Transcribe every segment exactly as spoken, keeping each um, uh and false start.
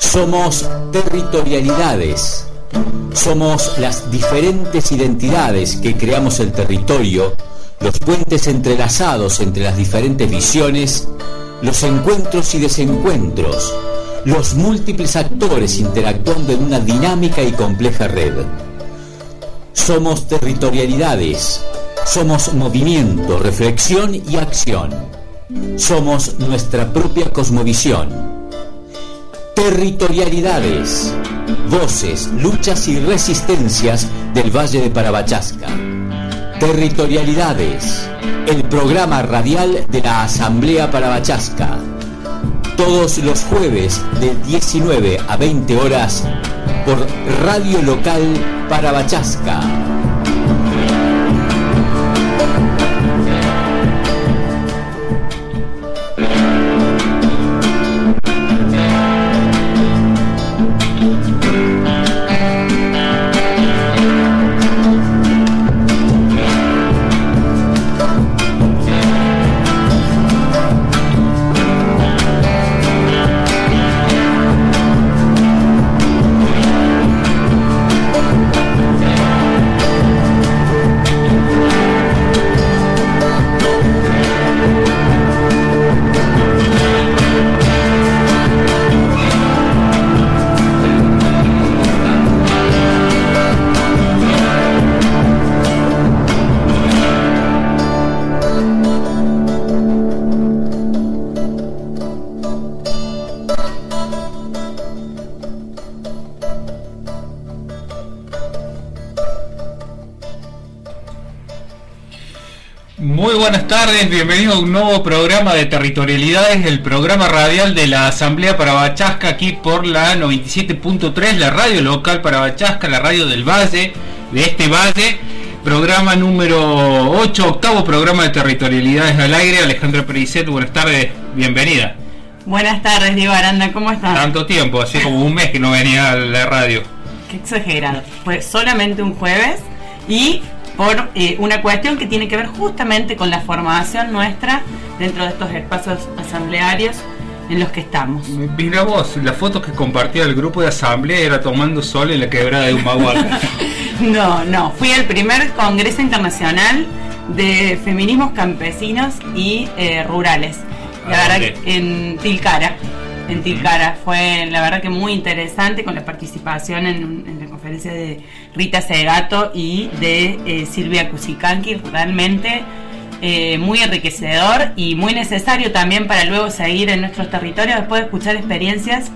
Somos territorialidades. Somos las diferentes identidades que creamos el territorio, los puentes entrelazados entre las diferentes visiones, los encuentros y desencuentros, los múltiples actores interactuando en una dinámica y compleja red. Somos territorialidades. Somos movimiento, reflexión y acción. Somos nuestra propia cosmovisión. Territorialidades, voces, luchas y resistencias del Valle de Parabachasca. Territorialidades, el programa radial de la Asamblea Parabachasca. Todos los jueves de diecinueve a veinte horas por Radio Local Parabachasca. Buenas tardes, bienvenidos a un nuevo programa de Territorialidades, el programa radial de la Asamblea Parabachasca, aquí por la noventa y siete punto tres, la radio local Parabachasca, la radio del Valle, de este valle. Programa número ocho, octavo programa de Territorialidades al aire. Alejandra Pericet, buenas tardes, bienvenida. Buenas tardes, Diego Aranda, ¿cómo estás? Tanto tiempo, así como un mes que no venía a la radio. Qué exagerado, fue solamente un jueves y por eh, una cuestión que tiene que ver justamente con la formación nuestra dentro de estos espacios asamblearios en los que estamos. Mira vos, las fotos que compartía el grupo de asamblea era tomando sol en la quebrada de Humahuaca. No, no, fui al primer Congreso Internacional de Feminismos Campesinos y eh, Rurales, la verdad que en Tilcara. En Tilcara fue la verdad que muy interesante, con la participación en, en la conferencia de Rita Segato y de eh, Silvia Cusicanqui, realmente eh, muy enriquecedor y muy necesario también para luego seguir en nuestros territorios después de escuchar experiencias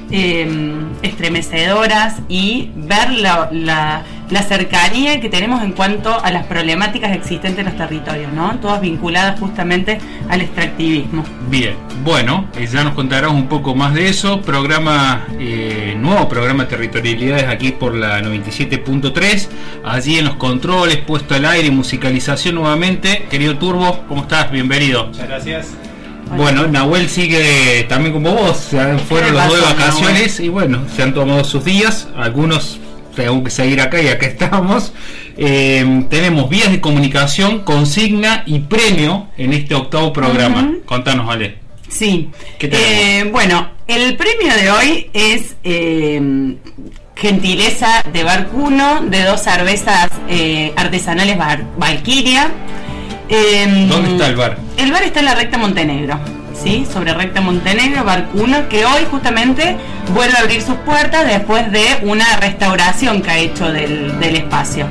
eh, estremecedoras y ver la, la, la cercanía que tenemos en cuanto a las problemáticas existentes en los territorios, ¿no? Todas vinculadas justamente al extractivismo. Bien, bueno, ya nos contarás un poco más de eso. Programa, eh, nuevo programa de Territorialidades aquí por la noventa y siete punto tres. Allí en los controles, puesto al aire y musicalización nuevamente. Querido Turbo, ¿cómo estás? Bienvenido. Muchas gracias. Bueno, Nahuel sigue también como vos, fueron los dos de vacaciones y bueno, se han tomado sus días, algunos tengo que seguir acá y acá estamos. Eh, tenemos vías de comunicación, consigna y premio en este octavo programa. Uh-huh. Contanos, Ale. Sí, eh, bueno, el premio de hoy es eh, gentileza de Barcuno, de dos cervezas eh, artesanales Bar- Valquiria. Eh, ¿Dónde está el bar? El bar está en la Recta Montenegro, ¿sí? Sobre Recta Montenegro, Barcuno, que hoy justamente vuelve a abrir sus puertas después de una restauración que ha hecho del, del espacio.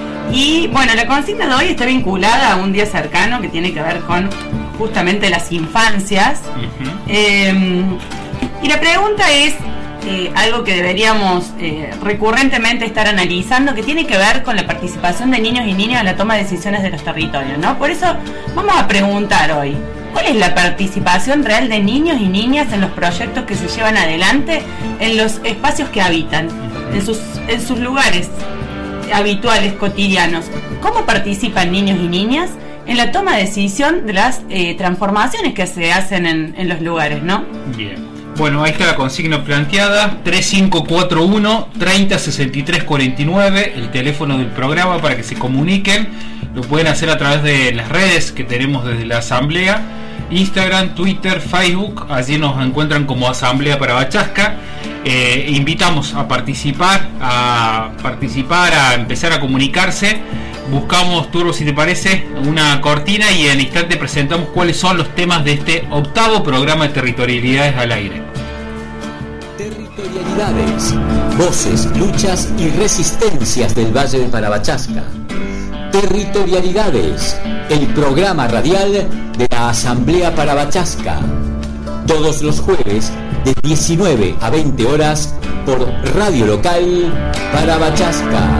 Y bueno, la consigna de hoy está vinculada a un día cercano que tiene que ver con justamente las infancias. Uh-huh. Eh, y la pregunta es eh, algo que deberíamos eh, recurrentemente estar analizando, que tiene que ver con la participación de niños y niñas en la toma de decisiones de los territorios, ¿no? Por eso vamos a preguntar hoy, ¿cuál es la participación real de niños y niñas en los proyectos que se llevan adelante en los espacios que habitan, en sus, en sus lugares habituales, cotidianos? ¿Cómo participan niños y niñas en la toma de decisión de las eh, transformaciones que se hacen en, en los lugares, ¿no? Bien. Bueno, ahí está la consigna planteada, tres cinco cuatro uno, treinta, sesenta y tres cuarenta y nueve, el teléfono del programa para que se comuniquen. Lo pueden hacer a través de las redes que tenemos desde la Asamblea, Instagram, Twitter, Facebook, allí nos encuentran como Asamblea Parabachasca. Eh, invitamos a participar, a participar, a empezar a comunicarse. Buscamos, Turbo, si te parece, una cortina y en instante presentamos cuáles son los temas de este octavo programa de Territorialidades al Aire. Territorialidades, voces, luchas y resistencias del Valle de Parabachasca. Territorialidades, el programa radial de la Asamblea Parabachasca. Todos los jueves de diecinueve a veinte horas por Radio Local Parabachasca.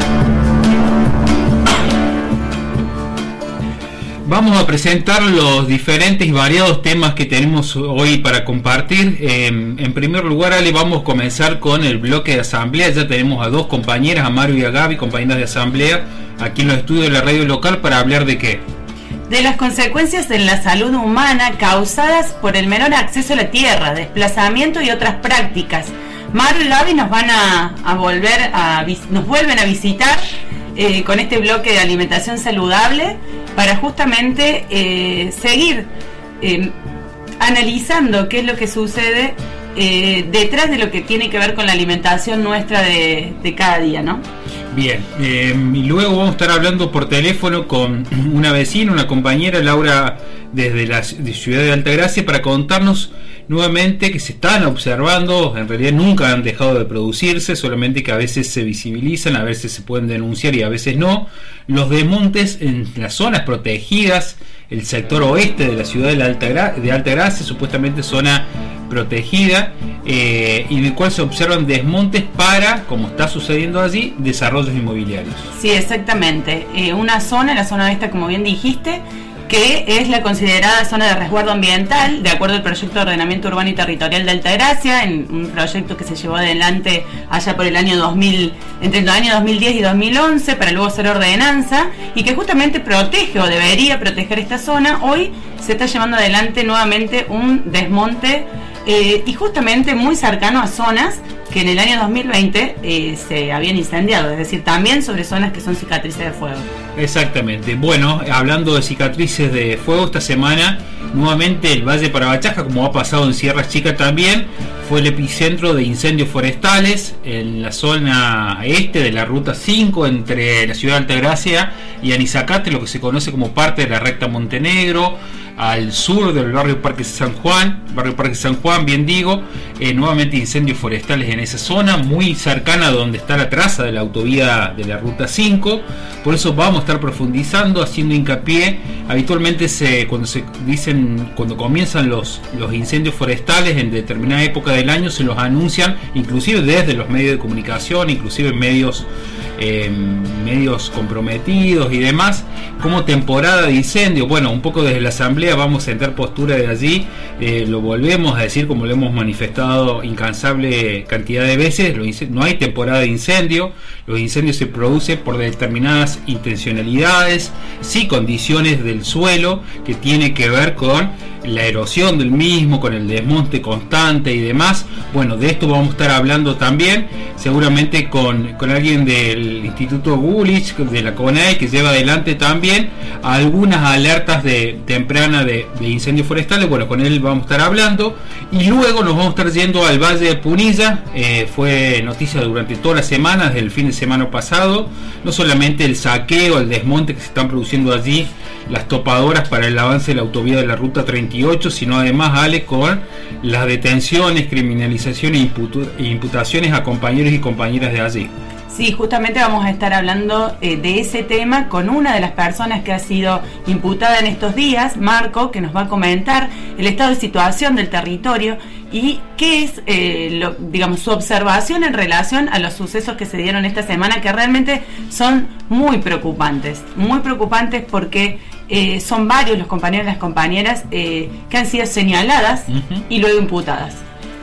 Vamos a presentar los diferentes y variados temas que tenemos hoy para compartir. Eh, en primer lugar, Ale, vamos a comenzar con el bloque de asamblea. Ya tenemos a dos compañeras, a Mario y a Gaby, compañeras de asamblea, aquí en los estudios de la radio local para hablar de qué. De las consecuencias en la salud humana causadas por el menor acceso a la tierra, desplazamiento y otras prácticas. Mario y Gaby nos van a, a volver a nos vuelven a visitar eh, con este bloque de alimentación saludable, para justamente eh, seguir eh, analizando qué es lo que sucede eh, detrás de lo que tiene que ver con la alimentación nuestra de, de cada día, ¿no? Bien, eh, y luego vamos a estar hablando por teléfono con una vecina, una compañera, Laura, desde la de Ciudad de Altagracia, para contarnos nuevamente que se están observando, en realidad nunca han dejado de producirse, solamente que a veces se visibilizan, a veces se pueden denunciar y a veces no, los desmontes en las zonas protegidas, el sector oeste de la ciudad de, la Altagra- de Altagracia, supuestamente zona protegida, eh, y en el cual se observan desmontes para, como está sucediendo allí, desarrollos inmobiliarios. Sí, exactamente. Eh, una zona, la zona oeste, como bien dijiste, que es la considerada zona de resguardo ambiental, de acuerdo al proyecto de ordenamiento urbano y territorial de Altagracia, en un proyecto que se llevó adelante allá por el año dos mil, entre el año dos mil diez y dos mil once, para luego ser ordenanza, y que justamente protege o debería proteger esta zona. Hoy se está llevando adelante nuevamente un desmonte eh, y justamente muy cercano a zonas que en el año dos mil veinte eh, se habían incendiado, es decir, también sobre zonas que son cicatrices de fuego. Exactamente. Bueno, hablando de cicatrices de fuego, esta semana nuevamente el Valle de Parabachasca, como ha pasado en Sierra Chica también, fue el epicentro de incendios forestales en la zona este de la ruta cinco entre la ciudad de Altagracia y Anizacate, lo que se conoce como parte de la recta Montenegro, al sur del barrio Parque San Juan, barrio Parque San Juan, bien digo, eh, nuevamente incendios forestales en esa zona, muy cercana a donde está la traza de la autovía de la ruta cinco. Por eso vamos a estar profundizando, haciendo hincapié. Habitualmente se, cuando se dicen, cuando comienzan los, los incendios forestales en determinada época del año, se los anuncian, inclusive desde los medios de comunicación, inclusive medios eh, medios comprometidos y demás, como temporada de incendio. Bueno, un poco desde la asamblea vamos a sentar postura de allí, eh, lo volvemos a decir como lo hemos manifestado incansable cantidad de veces, no hay temporada de incendio, los incendios se producen por determinadas intencionalidades, sí, condiciones del suelo que tiene que ver con la erosión del mismo, con el desmonte constante y demás. Bueno, de esto vamos a estar hablando también, seguramente con, con alguien del Instituto Gulich, de la CONAE, que lleva adelante también algunas alertas de temprana de, de incendios forestales. Bueno, con él vamos a estar hablando, y luego nos vamos a estar yendo al Valle de Punilla. Eh, fue noticia durante toda la semana, desde el fin de semana pasado, no solamente el saqueo, el desmonte que se están produciendo allí, las topadoras para el avance de la autovía de la ruta treinta y ocho, sino además, Ale, con las detenciones, criminalizaciones e imputaciones a compañeros y compañeras de allí. Sí, justamente vamos a estar hablando eh, de ese tema con una de las personas que ha sido imputada en estos días, Marco, que nos va a comentar el estado de situación del territorio y qué es, eh, lo, digamos, su observación en relación a los sucesos que se dieron esta semana, que realmente son muy preocupantes, muy preocupantes porque eh, son varios los compañeros y las compañeras eh, que han sido señaladas uh-huh. y luego imputadas.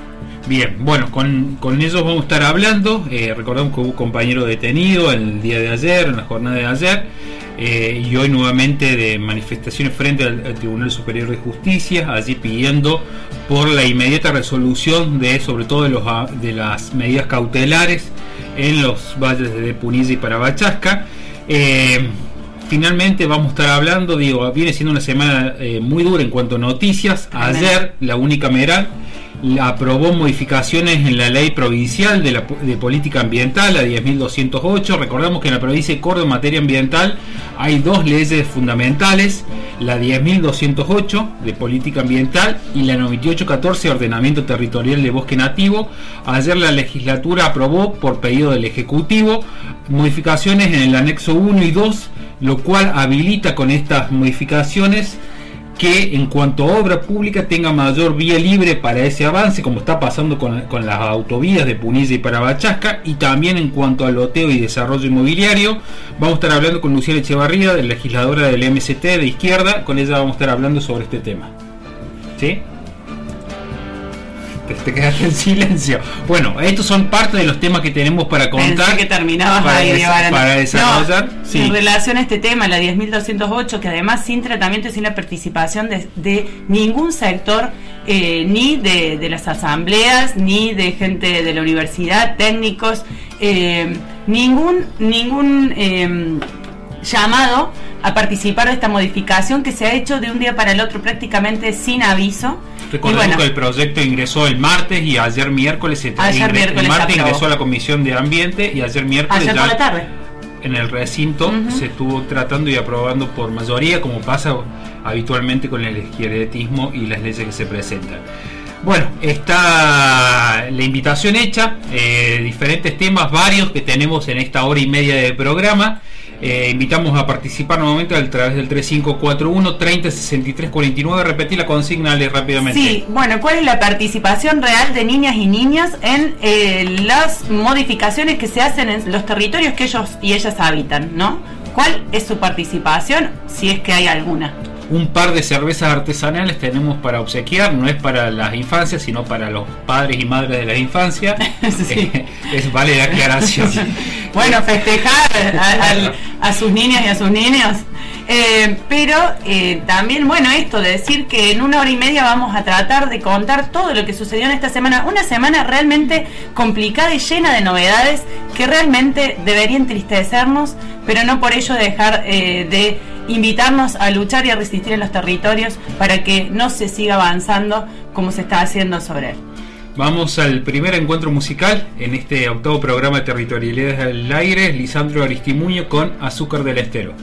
Bien, bueno, con, con ellos vamos a estar hablando. Eh, recordamos que hubo un compañero detenido el día de ayer, en la jornada de ayer, eh, y hoy nuevamente de manifestaciones frente al, al Tribunal Superior de Justicia, allí pidiendo por la inmediata resolución de, sobre todo de, los, de las medidas cautelares en los valles de Punilla y Parabachasca. Eh, finalmente vamos a estar hablando, digo, viene siendo una semana eh, muy dura en cuanto a noticias. Ayer la unicameral aprobó modificaciones en la ley provincial de, la, de política ambiental, la diez mil doscientos ocho. Recordamos que en la provincia de Córdoba en materia ambiental hay dos leyes fundamentales, la diez mil doscientos ocho de política ambiental y la noventa y ocho catorce de ordenamiento territorial de bosque nativo. Ayer la legislatura aprobó por pedido del Ejecutivo modificaciones en el anexo uno y dos, lo cual habilita con estas modificaciones que en cuanto a obra pública tenga mayor vía libre para ese avance, como está pasando con, con las autovías de Punilla y Parabachasca, y también en cuanto al loteo y desarrollo inmobiliario. Vamos a estar hablando con Luciana Echevarría, legisladora del M S T de izquierda. Con ella vamos a estar hablando sobre este tema. ¿Sí? Te, te quedaste en silencio. Bueno, estos son parte de los temas que tenemos para contar. Pensé que terminabas para, ahí, des para desarrollar. No, sí. En relación a este tema, la diez mil doscientos ocho, que además sin tratamiento y sin la participación de, de ningún sector, eh, ni de, de las asambleas, ni de gente de la universidad, técnicos, eh, ningún, ningún eh, llamado a participar de esta modificación que se ha hecho de un día para el otro prácticamente sin aviso. Recordemos bueno, que el proyecto ingresó el martes y ayer miércoles se ayer ingres, miércoles el martes aprobó. ingresó a la Comisión de Ambiente y ayer miércoles ayer ya por la tarde en el recinto uh-huh. se estuvo tratando y aprobando por mayoría, como pasa habitualmente con el izquierdismo y las leyes que se presentan. Bueno, está la invitación hecha, eh, diferentes temas, varios que tenemos en esta hora y media de programa. Eh, invitamos a participar nuevamente a través del tres cinco cuatro uno, treinta, sesenta y tres, cuarenta y nueve. Repetí la consigna, Ale, rápidamente. Sí, bueno, ¿cuál es la participación real de niñas y niños en eh, las modificaciones que se hacen en los territorios que ellos y ellas habitan, ¿no? ¿Cuál es su participación, si es que hay alguna? Un par de cervezas artesanales tenemos para obsequiar, no es para las infancias, sino para los padres y madres de la infancia. Sí. Eh, es, vale la aclaración. Bueno, festejar a, a, a sus niñas y a sus niños. Eh, pero eh, también, bueno, esto de decir que en una hora y media vamos a tratar de contar todo lo que sucedió en esta semana. Una semana realmente complicada y llena de novedades que realmente debería entristecernos, pero no por ello dejar eh, de invitarnos a luchar y a resistir en los territorios para que no se siga avanzando como se está haciendo sobre él. Vamos al primer encuentro musical en este octavo programa de Territorialidades al Aire. Lisandro Aristimuño con Azúcar del Estero.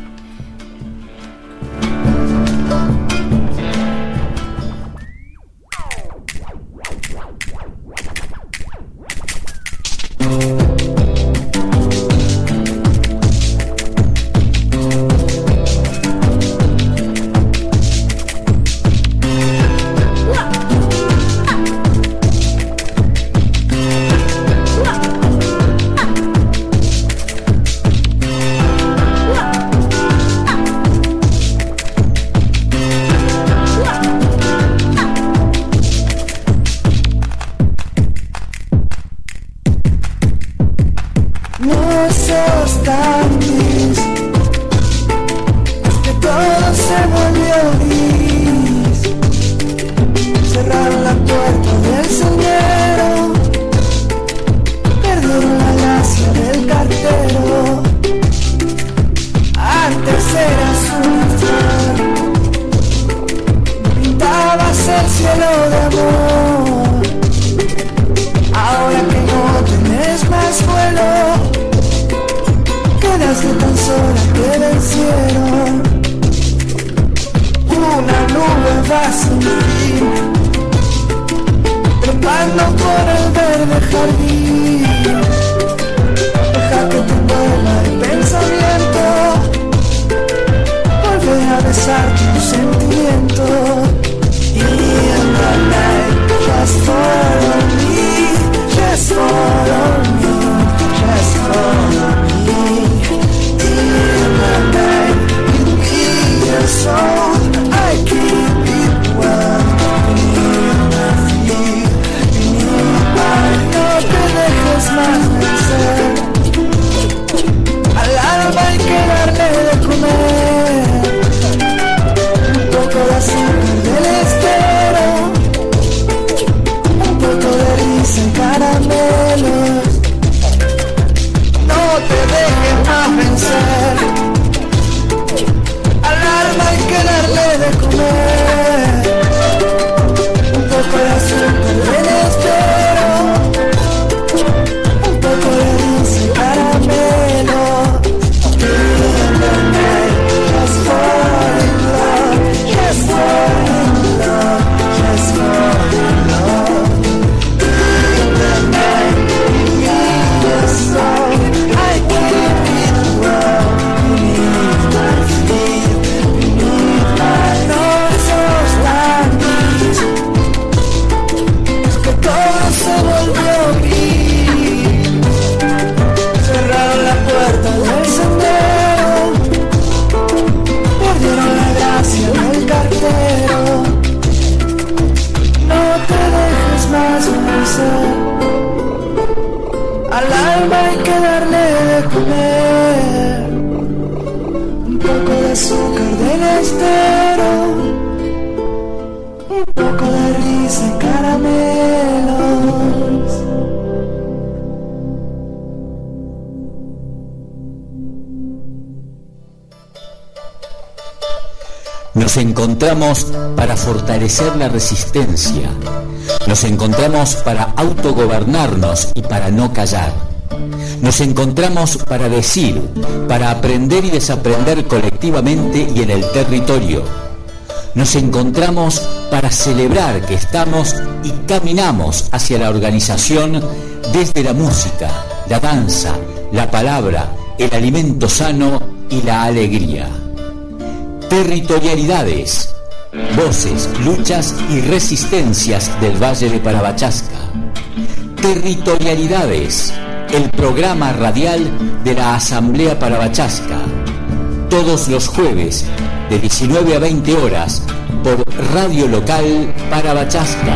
No te dejes hacer. Al alma hay que darle de comer un poco de azúcar del estero, un poco de risa y caramelos. Nos encontramos para fortalecer la resistencia. Nos encontramos para autogobernarnos y para no callar. Nos encontramos para decir, para aprender y desaprender colectivamente y en el territorio. Nos encontramos para celebrar que estamos y caminamos hacia la organización desde la música, la danza, la palabra, el alimento sano y la alegría. Territorialidades, voces, luchas y resistencias del Valle de Parabachasca. Territorialidades, el programa radial de la Asamblea Parabachasca. Todos los jueves, de diecinueve a veinte horas, por Radio Local Parabachasca.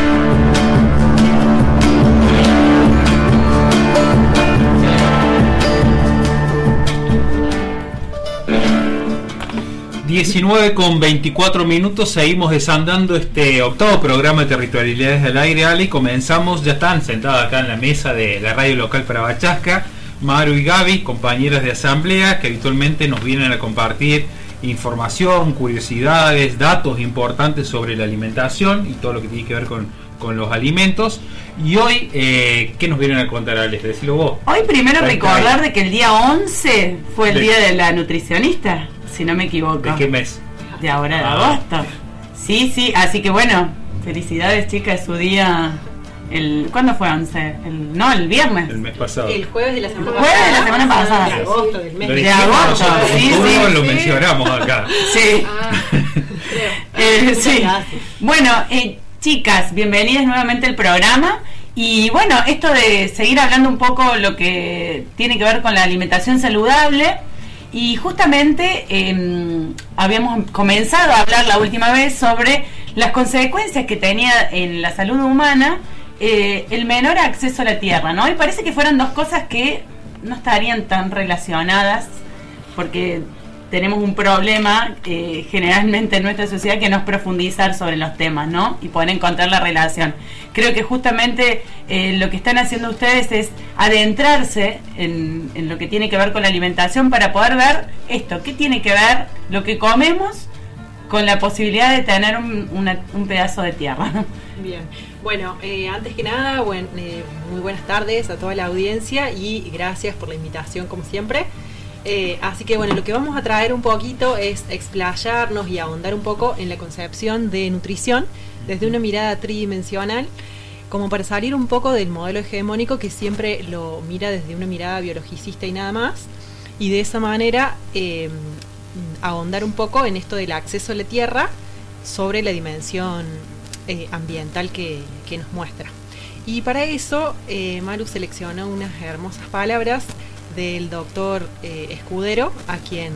diecinueve con veinticuatro minutos, seguimos desandando este octavo programa de Territorialidades del Aire, Ale, y comenzamos, ya están sentadas acá en la mesa de la Radio Local Parabachasca, Maru y Gaby, compañeras de asamblea, que habitualmente nos vienen a compartir información, curiosidades, datos importantes sobre la alimentación y todo lo que tiene que ver con, con los alimentos. Y hoy, eh, ¿qué nos vienen a contar, Alex? Decilo vos. Hoy primero Ahí, recordar ahí. de que el día once fue el ¿De? día de la nutricionista, si no me equivoco. ¿De qué mes? De ahora de Ah. agosto. Sí, sí, así que bueno, felicidades, chicas, es su día. El, ¿Cuándo fue once? El, no, el viernes. El mes pasado. El jueves de la semana El jueves de la semana pasada. De agosto del mes. Lo de dijimos agosto, nosotros, sí, todos sí, lo sí. mencionamos acá. Sí. Ah, creo. Eh, Muchas sí. gracias. Bueno, eh, chicas, bienvenidas nuevamente al programa. Y bueno, esto de seguir hablando un poco lo que tiene que ver con la alimentación saludable. Y justamente eh, habíamos comenzado a hablar la última vez sobre las consecuencias que tenía en la salud humana eh, el menor acceso a la tierra, ¿no? Y parece que fueron dos cosas que no estarían tan relacionadas, porque tenemos un problema eh, generalmente en nuestra sociedad, que no es profundizar sobre los temas, ¿no? Y poder encontrar la relación. Creo que justamente eh, lo que están haciendo ustedes es adentrarse en, en lo que tiene que ver con la alimentación para poder ver esto, qué tiene que ver lo que comemos con la posibilidad de tener un, una, un pedazo de tierra, ¿no? Bien, bueno, eh, antes que nada, buen, eh, muy buenas tardes a toda la audiencia y gracias por la invitación como siempre. Eh, así que bueno, lo que vamos a traer un poquito es explayarnos y ahondar un poco en la concepción de nutrición desde una mirada tridimensional, como para salir un poco del modelo hegemónico que siempre lo mira desde una mirada biologicista y nada más, y de esa manera eh, ahondar un poco en esto del acceso a la tierra sobre la dimensión eh, ambiental que, que nos muestra. Y para eso eh, Maru seleccionó unas hermosas palabras del doctor eh, Escudero, a quien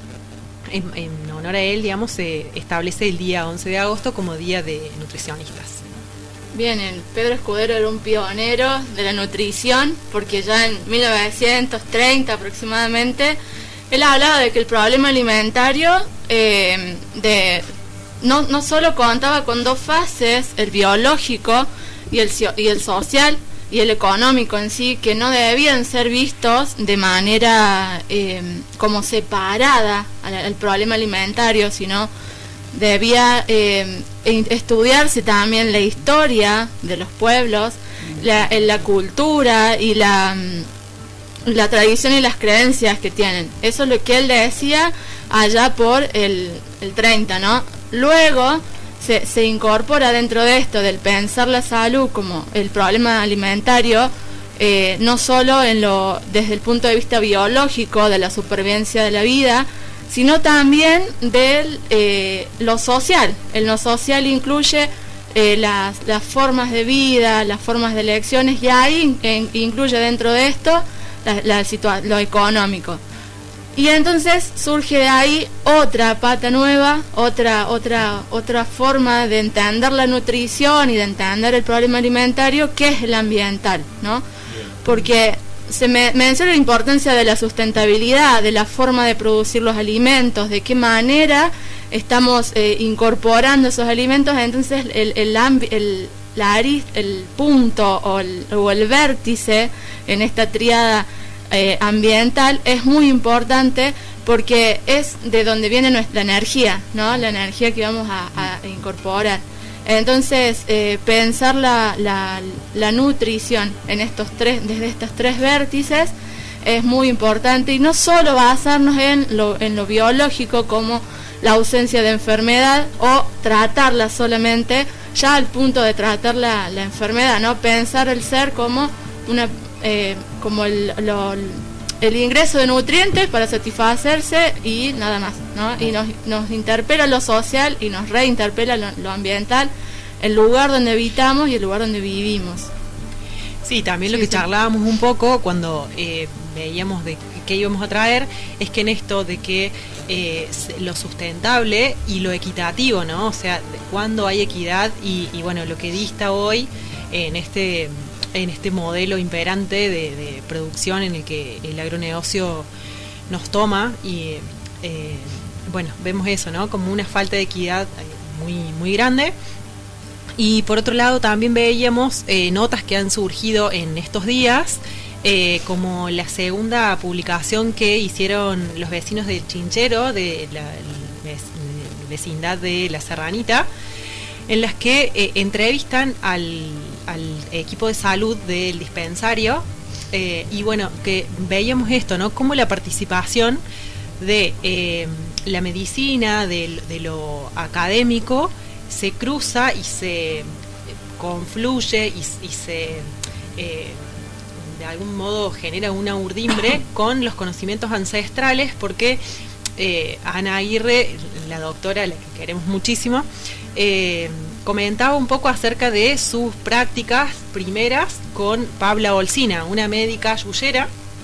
en, en honor a él, digamos, se establece el día once de agosto como Día de Nutricionistas. Bien, el Pedro Escudero era un pionero de la nutrición, porque ya en mil novecientos treinta aproximadamente él hablaba de que el problema alimentario eh, de, no, no solo contaba con dos fases, el biológico y el, y el social y el económico en sí, que no debían ser vistos de manera eh, como separada al, al problema alimentario, sino debía eh, estudiarse también la historia de los pueblos, la, la cultura y la, la tradición y las creencias que tienen. Eso es lo que él decía allá por el, el treinta, ¿no? Luego se, se incorpora dentro de esto del pensar la salud como el problema alimentario, eh, no solo en lo desde el punto de vista biológico de la supervivencia de la vida, sino también de eh, lo social. En lo social incluye eh, las, las formas de vida, las formas de elecciones, y ahí in, incluye dentro de esto la, la situa- lo económico. Y entonces surge de ahí otra pata nueva, otra, otra, otra forma de entender la nutrición y de entender el problema alimentario, que es el ambiental, ¿no? Porque se me, menciona la importancia de la sustentabilidad, de la forma de producir los alimentos, de qué manera estamos eh, incorporando esos alimentos. Entonces el, el, el, la arist, el punto o el, o el vértice en esta tríada eh, ambiental es muy importante, porque es de donde viene nuestra energía, ¿no? La energía que vamos a, a incorporar. Entonces, eh, pensar la, la, la nutrición en estos tres, desde estos tres vértices es muy importante, y no solo basarnos en lo, en lo biológico, como la ausencia de enfermedad, o tratarla solamente ya al punto de tratar la, la enfermedad, ¿no? Pensar el ser como una eh, como el, lo, el ingreso de nutrientes para satisfacerse y nada más, ¿no? Y nos, nos interpela lo social y nos reinterpela lo, lo ambiental, el lugar donde habitamos y el lugar donde vivimos. Sí, también lo Sí, que sí. charlábamos un poco cuando eh, veíamos de qué íbamos a traer, es que en esto de que eh, lo sustentable y lo equitativo, ¿no? O sea, de cuándo hay equidad y, y bueno, lo que dista hoy en este en este modelo imperante de, de producción en el que el agronegocio nos toma, y eh, bueno, vemos eso, ¿no? Como una falta de equidad muy, muy grande. Y por otro lado también veíamos eh, notas que han surgido en estos días, eh, como la segunda publicación que hicieron los vecinos del Chinchero, de la el vecindad de La Serranita, en las que eh, entrevistan al, al equipo de salud del dispensario, eh, y bueno, que veíamos esto, ¿no? Como la participación de eh, la medicina, de, de lo académico, se cruza y se confluye y, y se eh, de algún modo genera una urdimbre con los conocimientos ancestrales, porque eh, Ana Aguirre, la doctora, a la que queremos muchísimo, eh, comentaba un poco acerca de sus prácticas primeras con Pabla Olcina, una médica yuyera,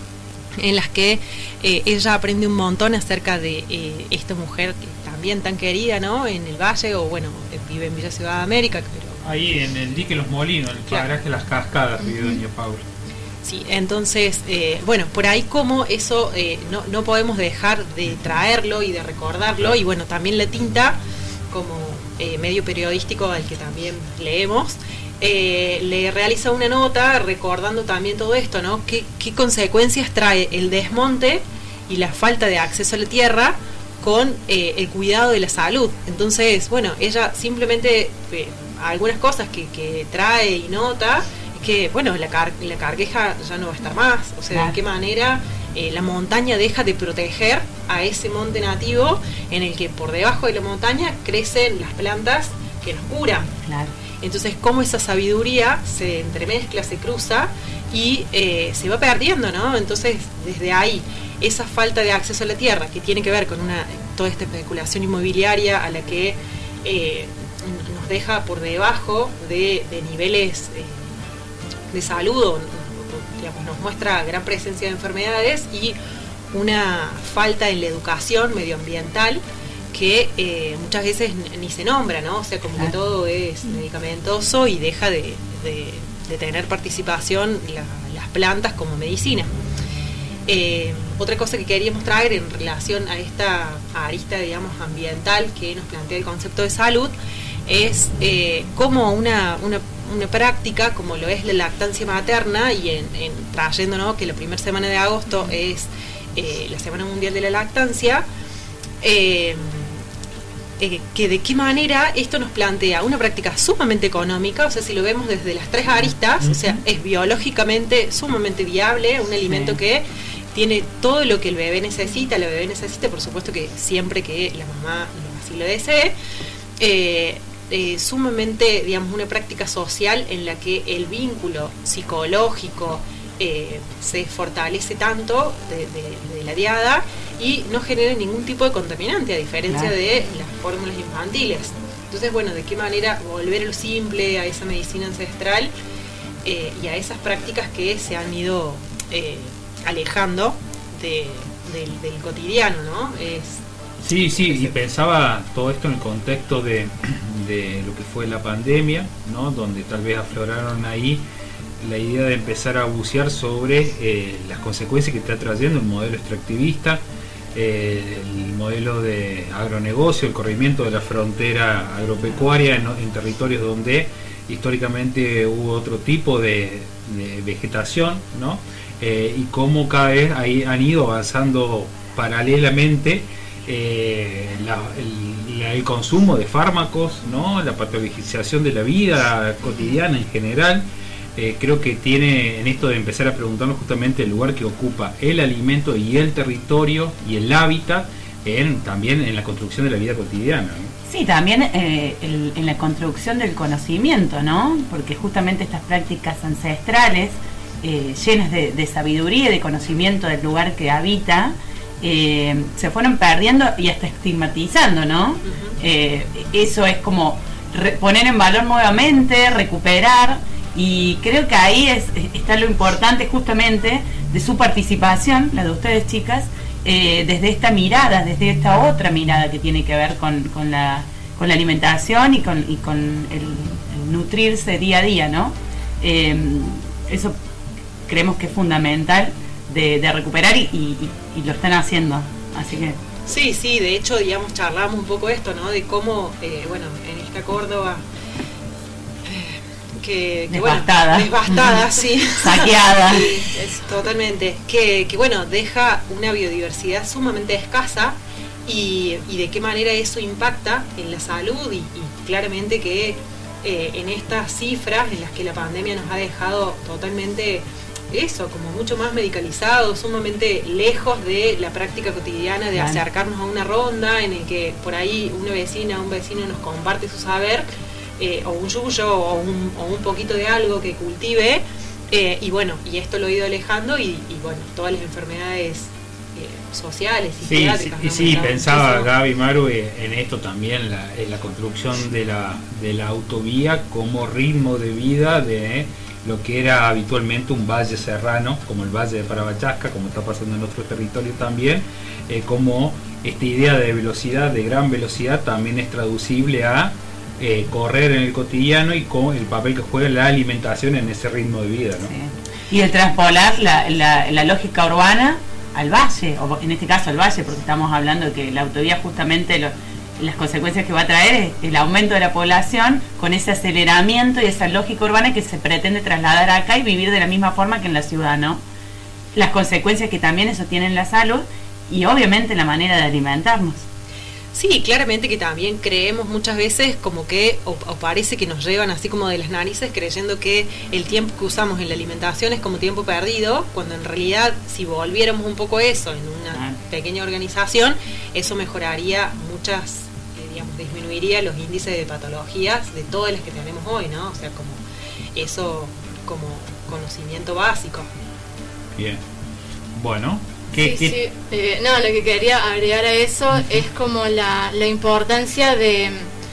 en las que eh, ella aprende un montón acerca de eh, esta mujer que también tan querida, ¿no? En el Valle, o bueno, vive en Villa Ciudad de América, pero Ahí en el dique Los Molinos, el Claro. paraje Las Cascadas, vive doña Paula. sí, entonces, eh, bueno, por ahí como eso eh, no, no podemos dejar de traerlo y de recordarlo, y bueno, también La Tinta, como eh, medio periodístico al que también leemos, eh, le realiza una nota recordando también todo esto, ¿no? ¿Qué, qué consecuencias trae el desmonte y la falta de acceso a la tierra con eh, el cuidado de la salud? Entonces, bueno, ella simplemente, eh, algunas cosas que, que trae y nota, es que, bueno, la, car la carqueja ya no va a estar más, o sea, Claro. de qué manera eh, la montaña deja de proteger a ese monte nativo en el que por debajo de la montaña crecen las plantas que nos curan. Claro. Entonces, cómo esa sabiduría se entremezcla, se cruza y eh, se va perdiendo, ¿no? Entonces, desde ahí, esa falta de acceso a la tierra, que tiene que ver con una toda esta especulación inmobiliaria a la que eh, nos deja por debajo de, de niveles eh, de salud, o, o, digamos, nos muestra gran presencia de enfermedades y una falta en la educación medioambiental que eh, muchas veces ni se nombra, ¿no? O sea, como que todo es medicamentoso y deja de, de, de tener participación la, las plantas como medicina. Eh, otra cosa que queríamos traer en relación a esta arista, digamos, ambiental que nos plantea el concepto de salud es eh, cómo una, una, una práctica como lo es la lactancia materna, y en, en trayendo, ¿no?, que la primera semana de agosto es eh, la Semana Mundial de la Lactancia, eh, eh, que de qué manera esto nos plantea una práctica sumamente económica, o sea, si lo vemos desde las tres aristas, o sea, es biológicamente sumamente viable, un alimento Sí. que tiene todo lo que el bebé necesita, la bebé necesita, por supuesto que siempre que la mamá así lo desee, eh, eh, sumamente, digamos, una práctica social en la que el vínculo psicológico eh, se fortalece tanto de, de, de la diada y no genera ningún tipo de contaminante, a diferencia Claro. de las fórmulas infantiles. Entonces, bueno, de qué manera volver a lo simple, a esa medicina ancestral eh, y a esas prácticas que se han ido eh, alejando de, del, del cotidiano, ¿no? Es, Sí, sí, y pensaba todo esto en el contexto de, de lo que fue la pandemia, ¿no? Donde tal vez afloraron ahí la idea de empezar a bucear sobre eh, las consecuencias que está trayendo el modelo extractivista, eh, el modelo de agronegocio, el corrimiento de la frontera agropecuaria en, en territorios donde históricamente hubo otro tipo de, de vegetación, ¿no? Eh, y cómo cada vez ahí han ido avanzando paralelamente Eh, la, el, la, el consumo de fármacos, ¿no? La patologización de la vida cotidiana en general. Eh, creo que tiene en esto de empezar a preguntarnos justamente el lugar que ocupa el alimento y el territorio y el hábitat en, también en la construcción de la vida cotidiana, ¿no? Sí, también eh, el, en la construcción del conocimiento, ¿no? Porque justamente estas prácticas ancestrales eh, llenas de, de sabiduría y de conocimiento del lugar que habita, Eh, se fueron perdiendo y hasta estigmatizando, ¿no? Uh-huh. Eh, eso es como re- poner en valor nuevamente, recuperar, y creo que ahí es, está lo importante justamente de su participación, la de ustedes chicas, eh, desde esta mirada, desde esta otra mirada que tiene que ver con, con, la, con la alimentación y con, y con el, el nutrirse día a día, ¿no? Eh, eso creemos que es fundamental De, de recuperar y, y, y lo están haciendo, así que sí, sí, de hecho, digamos, charlamos un poco esto, ¿no? De cómo, eh, bueno, en esta Córdoba eh, que, que devastada, bueno, devastada, sí, saqueada, sí, es, totalmente, que, que bueno, deja una biodiversidad sumamente escasa y, y de qué manera eso impacta en la salud y, y claramente que eh, en estas cifras en las que la pandemia nos ha dejado totalmente eso, como mucho más medicalizado, sumamente lejos de la práctica cotidiana de acercarnos a una ronda en el que por ahí una vecina o un vecino nos comparte su saber, eh, o un yuyo o un, o un poquito de algo que cultive, eh, y bueno, y esto lo he ido alejando y, y bueno, todas las enfermedades eh, sociales, psiquiátricas. Sí, sí, sí, pensaba Gaby, Maru, en esto también, la, en la construcción de la, de la autovía como ritmo de vida de lo que era habitualmente un valle serrano, como el valle de Parabachasca, como está pasando en otros territorios también, eh, como esta idea de velocidad, de gran velocidad, también es traducible a eh, correr en el cotidiano y con el papel que juega la alimentación en ese ritmo de vida, ¿no? Sí. Y el traspolar la, la, la lógica urbana al valle, o en este caso al valle, porque estamos hablando de que la autovía justamente lo, las consecuencias que va a traer es el aumento de la población con ese aceleramiento y esa lógica urbana que se pretende trasladar acá y vivir de la misma forma que en la ciudad, ¿no? Las consecuencias que también eso tiene en la salud y obviamente en la manera de alimentarnos. Sí, claramente que también creemos muchas veces como que, o, o parece que nos llevan así como de las narices creyendo que el tiempo que usamos en la alimentación es como tiempo perdido, cuando en realidad si volviéramos un poco eso en una pequeña organización, eso mejoraría muchas, eh, digamos, disminuiría los índices de patologías de todas las que tenemos hoy, ¿no? O sea, como eso como conocimiento básico. Bien, bueno. Sí, sí. Eh, no, lo que quería agregar a eso uh-huh. es como la, la importancia de,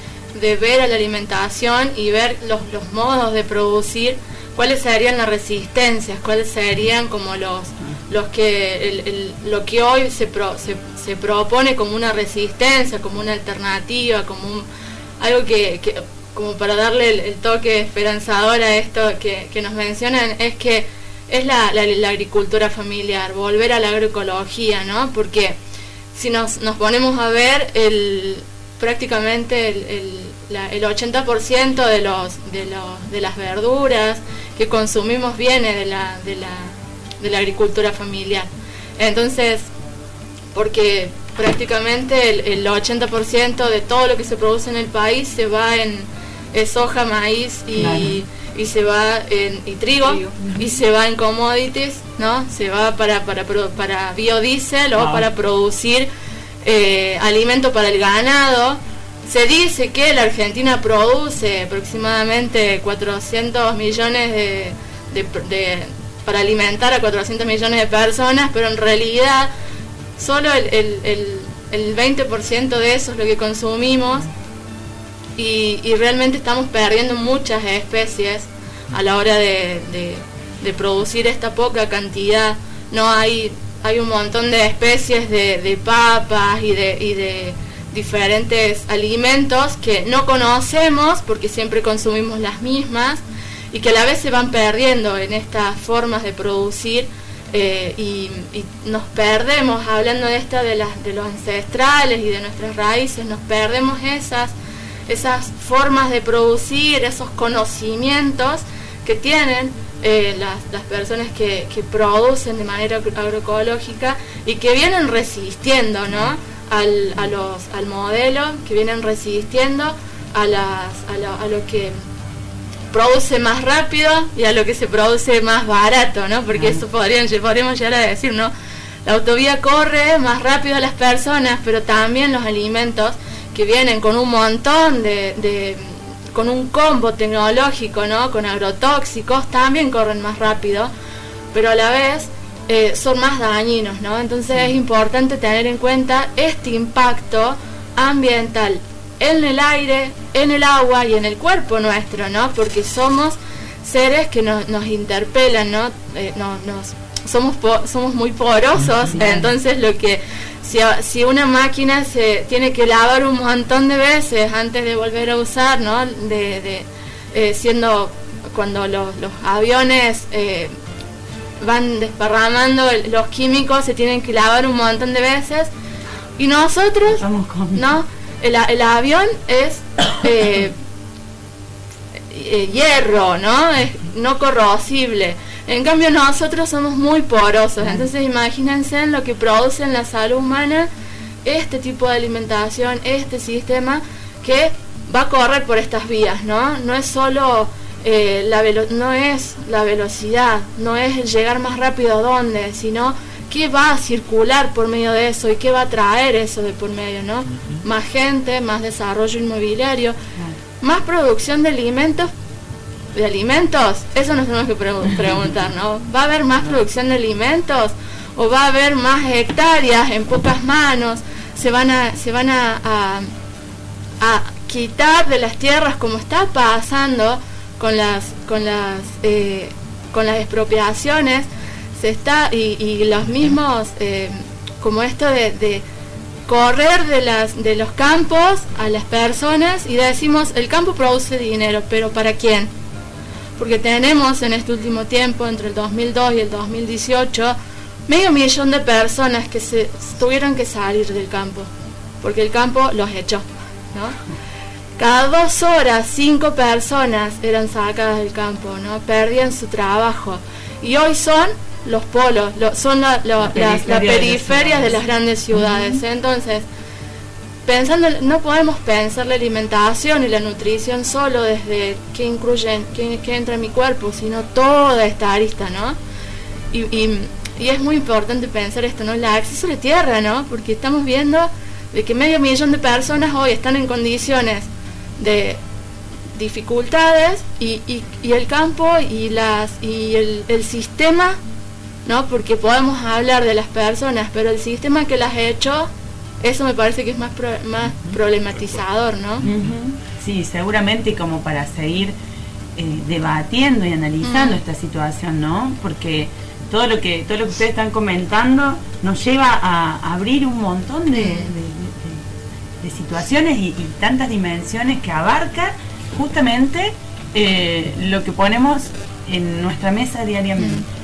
de ver a la alimentación y ver los, los modos de producir, cuáles serían las resistencias, cuáles serían como los los que el, el, lo que hoy se, pro, se se propone como una resistencia, como una alternativa, como un, algo que, que como para darle el, el toque esperanzador a esto que, que nos mencionan, es que es la, la, la agricultura familiar, volver a la agroecología, ¿no? Porque si nos, nos ponemos a ver, el prácticamente el, el, la, el ochenta por ciento de los, de los de las verduras que consumimos viene de la, de la, de la agricultura familiar. Entonces, porque prácticamente el, el ochenta por ciento de todo lo que se produce en el país se va en, en soja, maíz y... Claro. y se va en y trigo, trigo y se va en commodities, ¿no? Se va para para para biodiesel o ah. para producir eh, alimento para el ganado. Se dice que la Argentina produce aproximadamente cuatrocientos millones de, de, de para alimentar a cuatrocientos millones de personas, pero en realidad solo el, el, el, el veinte por ciento de eso es lo que consumimos. Y, y realmente estamos perdiendo muchas especies a la hora de, de, de producir esta poca cantidad. No hay hay un montón de especies de, de papas y de, y de diferentes alimentos que no conocemos porque siempre consumimos las mismas y que a la vez se van perdiendo en estas formas de producir. Eh, y, y nos perdemos, hablando de esta de, las, de los ancestrales y de nuestras raíces, nos perdemos esas, esas formas de producir, esos conocimientos que tienen eh, las, las personas que, que producen de manera agroecológica y que vienen resistiendo, ¿no? al, a los, al modelo, que vienen resistiendo a, las, a, lo, a lo que produce más rápido y a lo que se produce más barato, ¿no? Porque eso podrían, podríamos llegar a decir, ¿no? La autovía corre más rápido a las personas, pero también los alimentos que vienen con un montón de, de con un combo tecnológico, ¿no? Con agrotóxicos, también corren más rápido, pero a la vez eh, son más dañinos, ¿no? Entonces es importante tener en cuenta este impacto ambiental en el aire, en el agua y en el cuerpo nuestro, ¿no? Porque somos seres que nos, nos interpelan, ¿no? Eh, no, nos, somos po somos muy porosos, sí. Entonces lo que si, si una máquina se tiene que lavar un montón de veces antes de volver a usar, ¿no? De, de eh, siendo cuando los, los aviones eh, van desparramando el, los químicos, se tienen que lavar un montón de veces y nosotros, ¿no? El, el avión es eh, eh, hierro, ¿no? Es no corrosible. En cambio nosotros somos muy porosos. Entonces imagínense en lo que produce en la salud humana este tipo de alimentación, este sistema que va a correr por estas vías, ¿no? No es solo eh, la velo no es la velocidad, no es el llegar más rápido a dónde, sino qué va a circular por medio de eso y qué va a traer eso de por medio, ¿no? Uh-huh. Más gente, más desarrollo inmobiliario, uh-huh. Más producción de alimentos, de alimentos, eso nos tenemos que pre preguntar, ¿no? ¿Va a haber más producción de alimentos o va a haber más hectáreas en pocas manos? Se van a, se van a, a, a quitar de las tierras como está pasando con las, con las, eh, con las expropiaciones. Se está y, y los mismos eh, como esto de, de correr de las de los campos a las personas y decimos el campo produce dinero, pero ¿para quién? Porque tenemos en este último tiempo, entre el dos mil dos y el dos mil dieciocho, medio millón de personas que se tuvieron que salir del campo porque el campo los echó, ¿no? Cada dos horas cinco personas eran sacadas del campo, ¿no? Perdían su trabajo y hoy son los polos, lo, son la, lo, la las, las periferias de, de las grandes ciudades. Uh-huh. Entonces, pensando, no podemos pensar la alimentación y la nutrición solo desde qué incluyen, qué, qué entra en mi cuerpo, sino toda esta arista, ¿no? Y, y, y es muy importante pensar esto, ¿no? El acceso a la tierra, ¿no? Porque estamos viendo de que medio millón de personas hoy están en condiciones de dificultades y, y, y el campo y las y el, el sistema, ¿no? Porque podemos hablar de las personas, pero el sistema que las ha hecho, eso me parece que es más pro, más problematizador, ¿no? Uh-huh. Sí, seguramente, y como para seguir eh, debatiendo y analizando uh-huh. esta situación, ¿no? Porque todo lo que todo lo que ustedes están comentando nos lleva a, a abrir un montón de, de, de, de situaciones y, y tantas dimensiones que abarcan justamente eh, lo que ponemos en nuestra mesa diariamente. Uh-huh.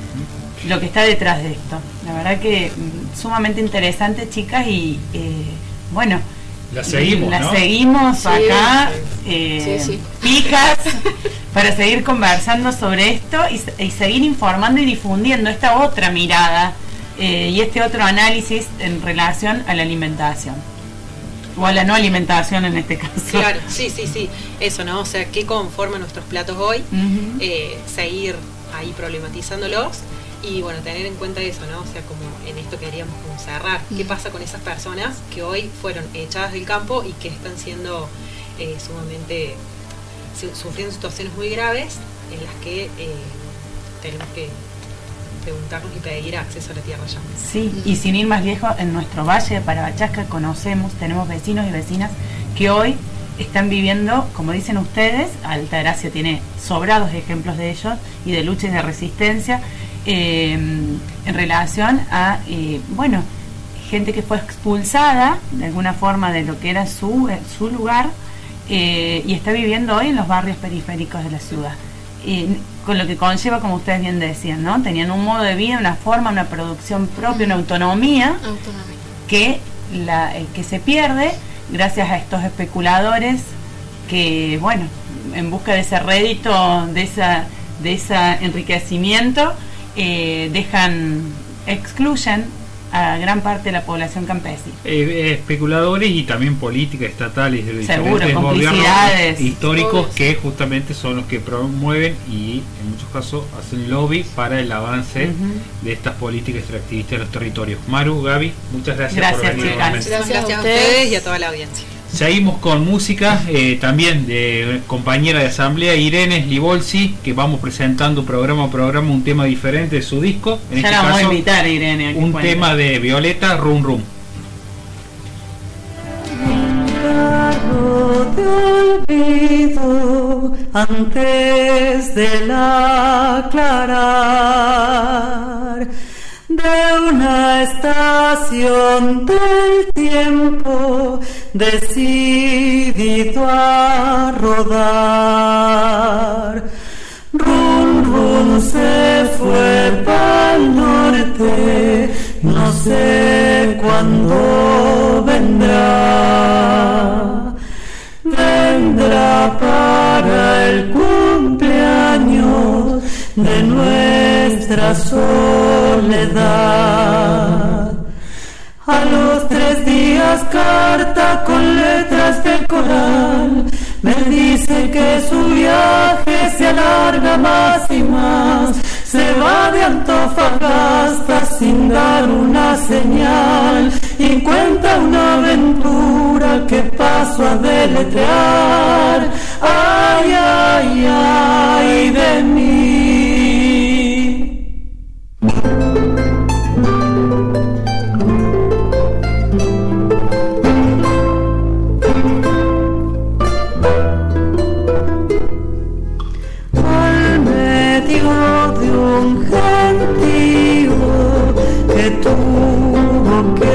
Lo que está detrás de esto. La verdad que sumamente interesante, chicas, y eh, bueno, la seguimos, la ¿no? seguimos sí, acá, sí. Eh, Sí, sí. fijas, para seguir conversando sobre esto y, y seguir informando y difundiendo esta otra mirada eh, y este otro análisis en relación a la alimentación. O a la no alimentación en este caso. Claro, sí, sí, sí. Eso, ¿no? O sea, ¿qué conforma nuestros platos hoy? Uh-huh. eh, seguir ahí problematizándolos. Y bueno, tener en cuenta eso, ¿no? O sea, como en esto queríamos como cerrar. ¿Qué pasa con esas personas que hoy fueron echadas del campo y que están siendo eh, sumamente, sufriendo situaciones muy graves en las que eh, tenemos que preguntarnos y pedir acceso a la tierra ya? Sí, y sin ir más lejos, en nuestro valle de Parabachasca conocemos, tenemos vecinos y vecinas que hoy están viviendo, como dicen ustedes, Altagracia tiene sobrados ejemplos de ellos y de luchas de resistencia, eh, en relación a, eh, bueno, gente que fue expulsada de alguna forma de lo que era su, su lugar eh, y está viviendo hoy en los barrios periféricos de la ciudad. Eh, con lo que conlleva, como ustedes bien decían, ¿no? Tenían un modo de vida, una forma, una producción propia, una autonomía, Autonomía. que, la, eh, que se pierde gracias a estos especuladores que, bueno, en busca de ese rédito, de esa de ese enriquecimiento, eh, dejan, excluyen a gran parte de la población campesina. Eh, especuladores y también políticas estatales de los Seguro, diferentes gobiernos complicidades históricos Obvio. que justamente son los que promueven y en muchos casos hacen lobby para el avance Ujú. de estas políticas extractivistas en los territorios. Maru, Gaby, muchas gracias, Gracias, por venir chicas. nuevamente. Gracias a Gracias a ustedes. ustedes y a toda la audiencia. Seguimos con música eh, también de compañera de asamblea Irene Libolsi, que vamos presentando programa a programa un tema diferente de su disco. En Ya este la vamos a caso, invitar, Irene, a que un cuente. tema de Violeta, Rum Rum. Carro de olvido antes del aclarar de una estación del tiempo decidido a rodar. Rum rum se fue pa'l norte, no sé cuándo vendrá. Vendrá para el cumpleaños de nuestra soledad. A los tres días carta con letras de coral me dice que su viaje se alarga más y más. Se va de Antofagasta sin dar una señal y cuenta una aventura que paso a deletrear. Ay, ay, ay de mí. De un gentío que tuvo que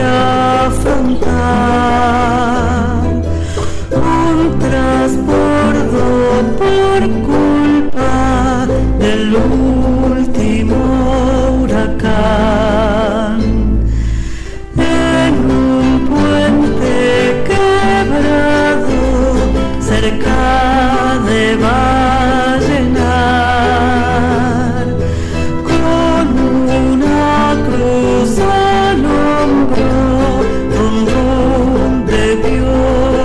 afrontar un transbordo por culpa del último huracán. En un puente quebrado cerca de Vallenar, con una cruz al hombro, rum rum debió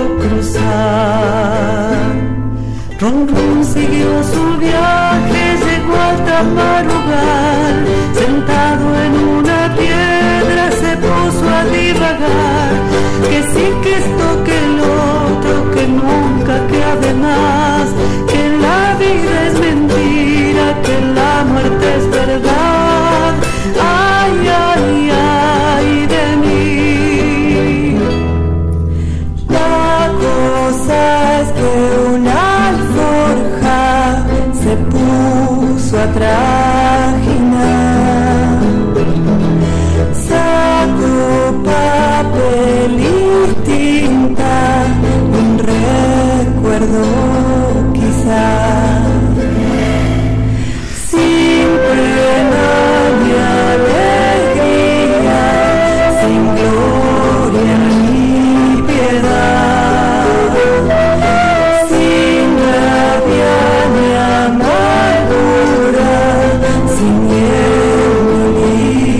cruzar. Rum rum siguió su viaje, llegó al Tamarugal, sentado en una piedra se puso a divagar, que sí, que esto, que el otro, que nunca, que además, que la vida es mentira, que la muerte es verdad. Ay, ay, ay de mí. La cosa es que una alforja se puso a trajinar, sacó papel y tinta, un recuerdo quizás, sin pena ni alegría, sin gloria ni piedad, sin rabia ni amargura, sin miedo ni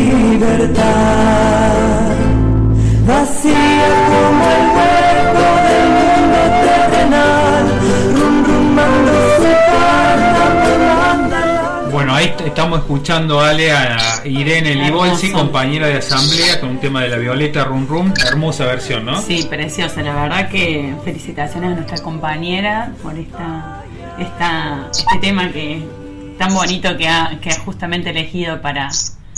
libertad, vacía como el hueco del mundo terrenal, rum rumando se parta por la. Bueno, ahí t- estamos escuchando, Ale, a Irene Libolsi, Hermoso. compañera de asamblea, con un tema de la Violeta, Rum Rum. Hermosa versión, ¿no? Sí, preciosa, la verdad que felicitaciones a nuestra compañera por esta, esta este tema que tan bonito que ha, que ha justamente elegido para, para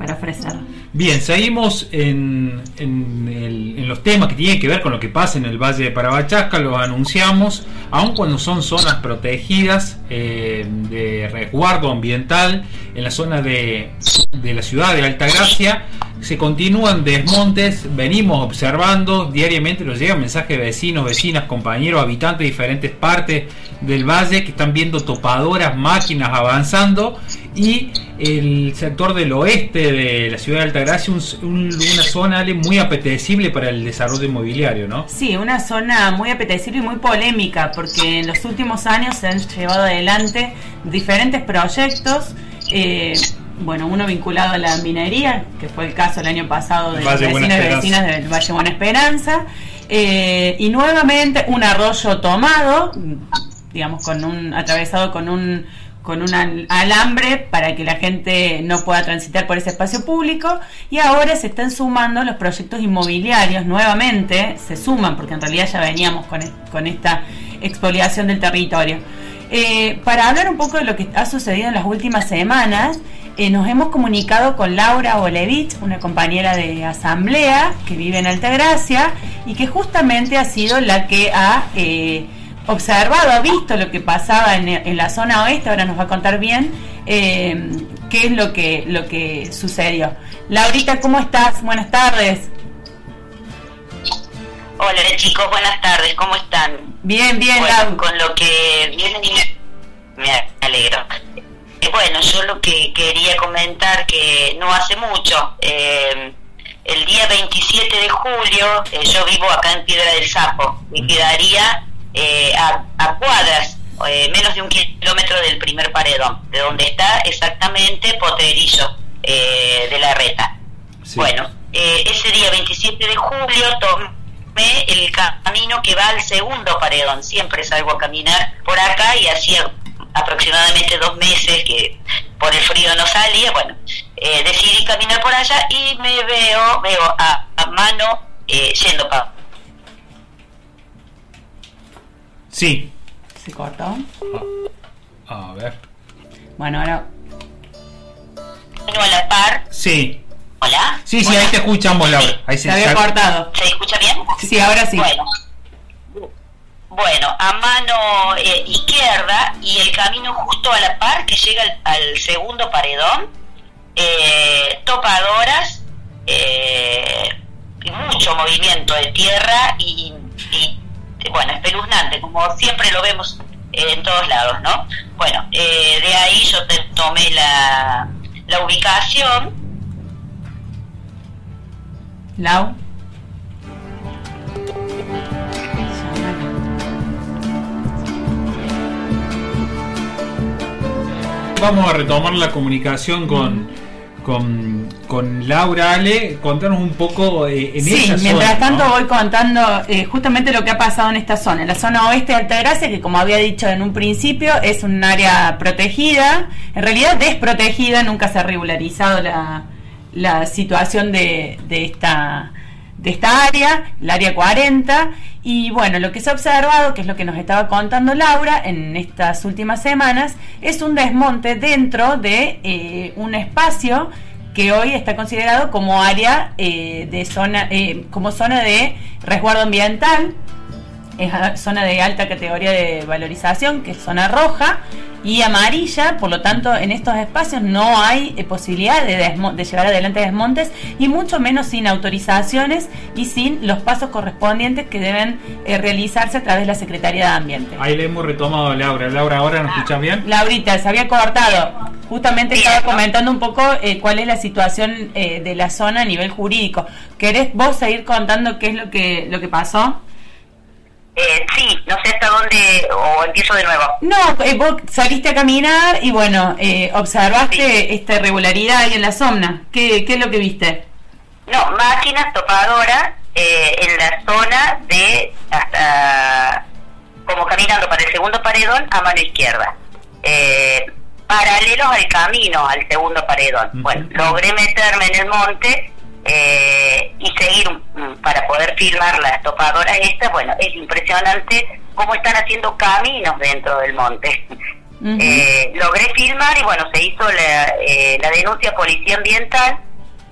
para ofrecer. Bien, seguimos en, en, el, en los temas que tienen que ver con lo que pasa en el Valle de Parabachasca. Los anunciamos, aun cuando son zonas protegidas eh, de resguardo ambiental, en la zona de, de la ciudad de Altagracia se continúan desmontes. Venimos observando diariamente, nos llegan mensajes de vecinos, vecinas, compañeros, habitantes de diferentes partes del valle que están viendo topadoras, máquinas avanzando, y el sector del oeste de la ciudad de Altagracia, un, un, una zona muy apetecible para el desarrollo inmobiliario, ¿no? Sí, una zona muy apetecible y muy polémica, porque en los últimos años se han llevado adelante diferentes proyectos, eh, bueno, uno vinculado a la minería, que fue el caso el año pasado de los vecinos y vecinas del Valle Buena Esperanza, eh, y nuevamente un arroyo tomado, digamos, con un atravesado con un con un alambre para que la gente no pueda transitar por ese espacio público, y ahora se están sumando los proyectos inmobiliarios, nuevamente se suman, porque en realidad ya veníamos con, con esta expoliación del territorio. Eh, para hablar un poco de lo que ha sucedido en las últimas semanas, eh, nos hemos comunicado con Laura Olevich, una compañera de asamblea que vive en Altagracia y que justamente ha sido la que ha eh, observado, ha visto lo que pasaba en, en la zona oeste. Ahora nos va a contar bien eh, qué es lo que, lo que sucedió. Laurita, ¿cómo estás? Buenas tardes. Hola chicos, buenas tardes, ¿cómo están? Bien, bien, bueno, Lau. Con lo que viene me alegro. Bueno, yo lo que quería comentar, que no hace mucho, eh, el día veintisiete de julio, eh, yo vivo acá en Piedra del Sapo, y quedaría eh, a, a cuadras, eh, menos de un kilómetro del primer paredón, de donde está exactamente Potrerillo eh, de la Reta. Sí. Bueno, eh, ese día veintisiete de julio tomé el camino que va al segundo paredón. Siempre salgo a caminar por acá y hacía aproximadamente dos meses que por el frío no salía. Bueno, eh, decidí caminar por allá y me veo veo a, a mano eh, yendo para... Sí. ¿Se cortó? A, a ver. Bueno, ahora... Bueno, a la par. Sí. ¿Hola? Sí, sí, bueno, ahí te escuchamos, Laura. Ahí se, se había cortado. ¿Se escucha bien? Sí, ahora sí. Bueno, bueno a mano eh, izquierda, y el camino justo a la par que llega al, al segundo paredón, eh, topadoras, eh, y mucho movimiento de tierra y, y bueno, espeluznante, como siempre lo vemos eh, en todos lados, ¿no? Bueno, eh, de ahí yo te tomé la, la ubicación. Lau. Vamos a retomar la comunicación con, con, con Laura. Ale, contanos un poco eh, en sí, esa zona. Sí, mientras tanto, ¿no? voy contando eh, justamente lo que ha pasado en esta zona. En la zona oeste de Altagracia, que como había dicho en un principio, es un área protegida, en realidad desprotegida, nunca se ha regularizado la... la situación de, de esta de esta área, el área cuarenta, y bueno, lo que se ha observado, que es lo que nos estaba contando Laura en estas últimas semanas, es un desmonte dentro de eh, un espacio que hoy está considerado como área eh, de zona, eh, como zona de resguardo ambiental, es zona de alta categoría de valorización, que es zona roja y amarilla. Por lo tanto, en estos espacios no hay eh, posibilidad de, desmo- de llevar adelante desmontes, y mucho menos sin autorizaciones y sin los pasos correspondientes que deben eh, realizarse a través de la Secretaría de Ambiente. Ahí le hemos retomado a Laura. Laura, ¿ahora nos escuchas bien? Laurita, se había cortado. Justamente estaba comentando un poco eh, cuál es la situación eh, de la zona a nivel jurídico. ¿Querés vos seguir contando qué es lo que, lo que pasó? Eh, sí, no sé hasta dónde, o empiezo de nuevo. No, eh, vos saliste a caminar y bueno, eh, observaste sí. esta irregularidad ahí en la zona. ¿Qué, qué es lo que viste? No, máquinas topadoras eh, en la zona de hasta, como caminando para el segundo paredón a mano izquierda, eh, paralelos al camino al segundo paredón. Uh-huh. Bueno, logré meterme en el monte Eh, y seguir um, para poder filmar las topadoras estas. Bueno, es impresionante cómo están haciendo caminos dentro del monte. Uh-huh. eh, logré filmar y bueno, se hizo la, eh, la denuncia a Policía Ambiental,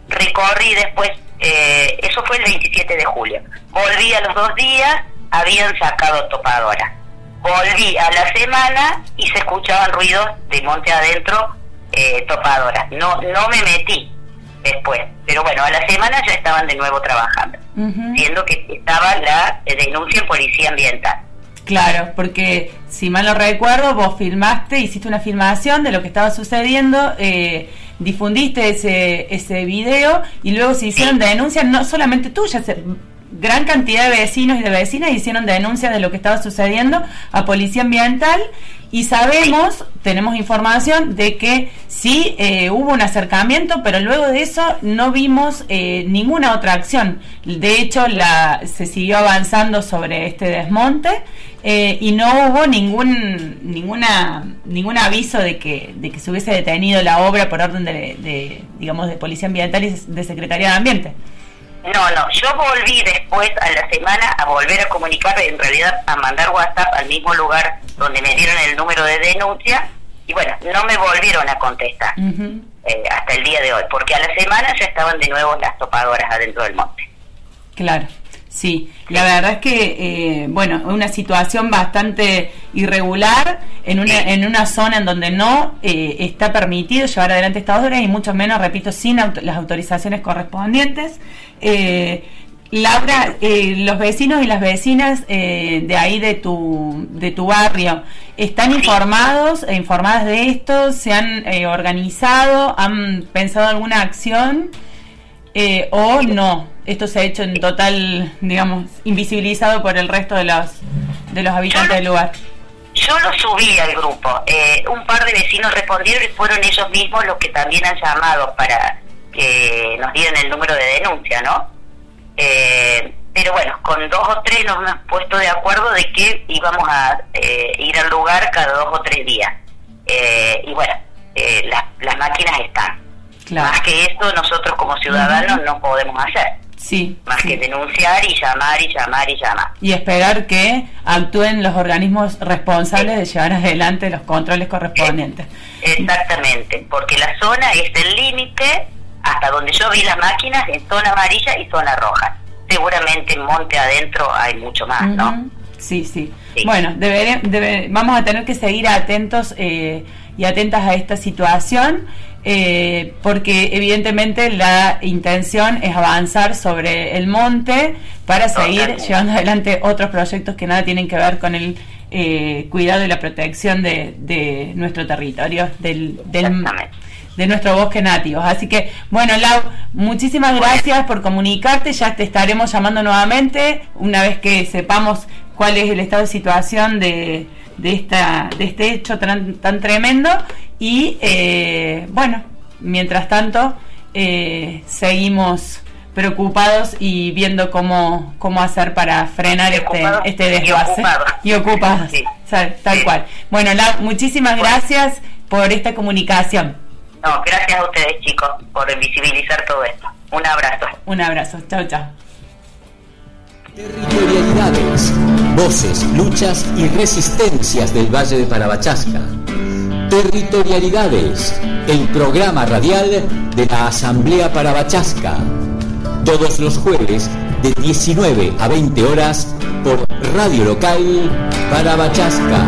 recorrí después, eh, eso fue el veintisiete de julio, volví a los dos días, habían sacado topadora, volví a la semana y se escuchaban ruidos de monte adentro, eh, topadora, no, no me metí después, pero bueno, a la semana ya estaban de nuevo trabajando, uh-huh. siendo que estaba la denuncia en policía ambiental. Claro, porque si mal no recuerdo, vos filmaste, hiciste una filmación de lo que estaba sucediendo, eh, difundiste ese ese video y luego se hicieron sí. denuncias, no solamente tuyas, gran cantidad de vecinos y de vecinas hicieron denuncias de lo que estaba sucediendo a Policía Ambiental y sabemos, tenemos información de que sí eh, hubo un acercamiento, pero luego de eso no vimos eh, ninguna otra acción. De hecho, la se siguió avanzando sobre este desmonte eh, y no hubo ningún ninguna ningún aviso de que de que se hubiese detenido la obra por orden de, de digamos de Policía Ambiental y de Secretaría de Ambiente. No, no, yo volví después a la semana a volver a comunicar, en realidad a mandar WhatsApp al mismo lugar donde me dieron el número de denuncia y bueno, no me volvieron a contestar uh-huh. eh, hasta el día de hoy, porque a la semana ya estaban de nuevo las topadoras adentro del monte. Claro, sí, la verdad es que, eh, bueno, una situación bastante irregular en una, en una zona en donde no eh, está permitido llevar adelante estas obras y mucho menos, repito, sin auto- las autorizaciones correspondientes. Eh, Laura, eh, los vecinos y las vecinas eh, de ahí de tu de tu barrio están informados e informadas de esto, se han eh, organizado, han pensado alguna acción eh, o no. Esto se ha hecho en total, digamos, invisibilizado por el resto de los de los habitantes del lugar. Yo lo subí al grupo, eh, un par de vecinos respondieron y fueron ellos mismos los que también han llamado para que nos dieran el número de denuncia, ¿no? Eh, pero bueno, con dos o tres nos hemos puesto de acuerdo de que íbamos a eh, ir al lugar cada dos o tres días. Eh, y bueno, eh, las, las máquinas están. Claro. Más que esto, nosotros como ciudadanos uh-huh. no podemos hacer. Sí. Más sí. que denunciar y llamar y llamar y llamar. Y esperar que actúen los organismos responsables sí. de llevar adelante los controles correspondientes. Exactamente, porque la zona es el límite. Hasta donde yo vi las máquinas en zona amarilla y zona roja. Seguramente en monte adentro hay mucho más, ¿no? Uh-huh. Sí, sí, sí. Bueno, debe, debe, vamos a tener que seguir atentos eh, y atentas a esta situación eh, porque evidentemente la intención es avanzar sobre el monte para seguir Totalmente. llevando adelante otros proyectos que nada tienen que ver con el eh, cuidado y la protección de, de nuestro territorio, del, del de nuestro bosque nativo. Así que, bueno, Lau, muchísimas gracias por comunicarte, ya te estaremos llamando nuevamente una vez que sepamos cuál es el estado de situación de, de, esta, de este hecho tan, tan tremendo y, eh, bueno, mientras tanto, eh, seguimos preocupados y viendo cómo cómo hacer para frenar este este desguace. Y ocupados, sí. tal sí. cual. Bueno, Lau, muchísimas bueno. gracias por esta comunicación. No, gracias a ustedes, chicos, por visibilizar todo esto. Un abrazo. Un abrazo. Chao, chao. Territorialidades, voces, luchas y resistencias del Valle de Parabachasca. Territorialidades, el programa radial de la Asamblea Parabachasca. Todos los jueves de diecinueve a veinte horas por Radio Local Parabachasca.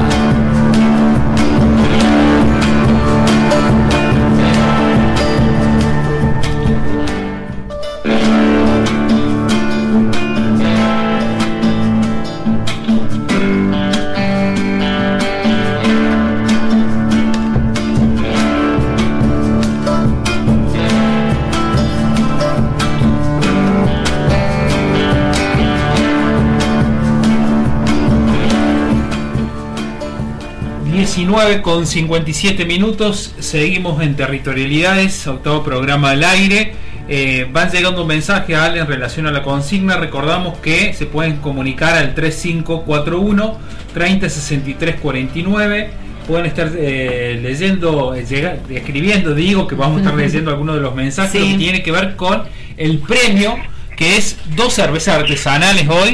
diecinueve con cincuenta y siete minutos, seguimos en Territorialidades, octavo programa al aire. Eh, van llegando mensajes a Ale en relación a la consigna. Recordamos que se pueden comunicar al tres cinco cuatro uno, treinta sesenta y tres cuarenta y nueve. Pueden estar eh, leyendo, eh, llega, escribiendo, digo que vamos a estar leyendo algunos de los mensajes sí. que tiene que ver con el premio, que es dos cervezas artesanales hoy.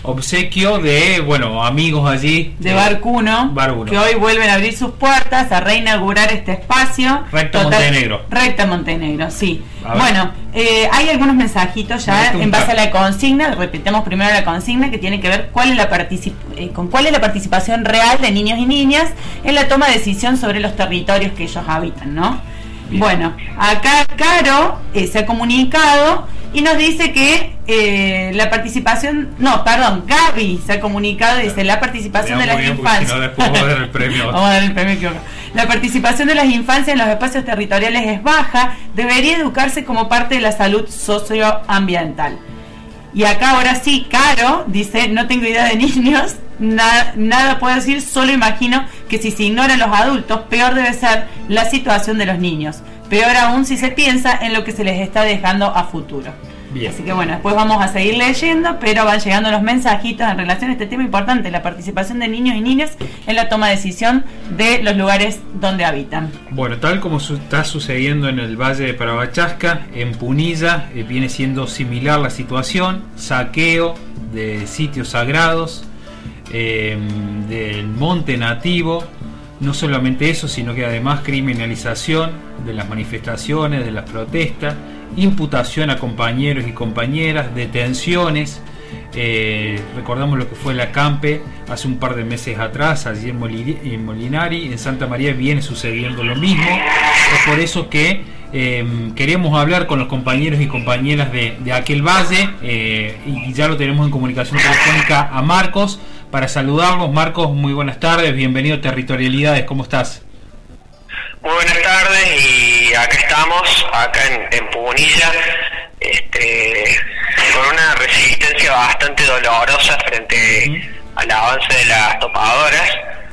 obsequio de, bueno, amigos allí. De Bar Cuno, Bar Uno, que hoy vuelven a abrir sus puertas, a reinaugurar este espacio. Recta Total, Montenegro. Recta Montenegro, sí. Bueno, eh, hay algunos mensajitos ya Recta en base a la consigna. Repitamos primero la consigna, que tiene que ver cuál es la particip eh, con cuál es la participación real de niños y niñas en la toma de decisión sobre los territorios que ellos habitan, ¿no? Bien. Bueno, acá Caro eh, se ha comunicado y nos dice que eh, la participación, no, perdón, Gaby se ha comunicado y dice la participación de las bien, infancias. Si no, después vamos a dar el premio. Vamos a dar el premio que La participación de las infancias en los espacios territoriales es baja, debería educarse como parte de la salud socioambiental. Y acá ahora sí, Caro dice, no tengo idea de niños, na, nada puedo decir, solo imagino que si se ignoran los adultos, peor debe ser la situación de los niños. Peor aún si se piensa en lo que se les está dejando a futuro. Bien. Así que bueno, después vamos a seguir leyendo, pero van llegando los mensajitos en relación a este tema importante, la participación de niños y niñas en la toma de decisión de los lugares donde habitan. Bueno, tal como su- está sucediendo en el Valle de Parabachasca, en Punilla eh, viene siendo similar la situación, saqueo de sitios sagrados, eh, del monte nativo. No solamente eso, sino que además criminalización de las manifestaciones, de las protestas, imputación a compañeros y compañeras, detenciones. Eh, recordamos lo que fue la Campe hace un par de meses atrás, allí en, Moliri, en Molinari, en Santa María viene sucediendo lo mismo. Es por eso que eh, queremos hablar con los compañeros y compañeras de, de aquel valle, eh, y ya lo tenemos en comunicación telefónica a Marcos para saludarlos. Marcos, muy buenas tardes, bienvenido a Territorialidades, ¿cómo estás? Muy buenas tardes, y acá estamos, acá en, en Punilla, este, con una resistencia bastante dolorosa frente uh-huh. al avance de las topadoras,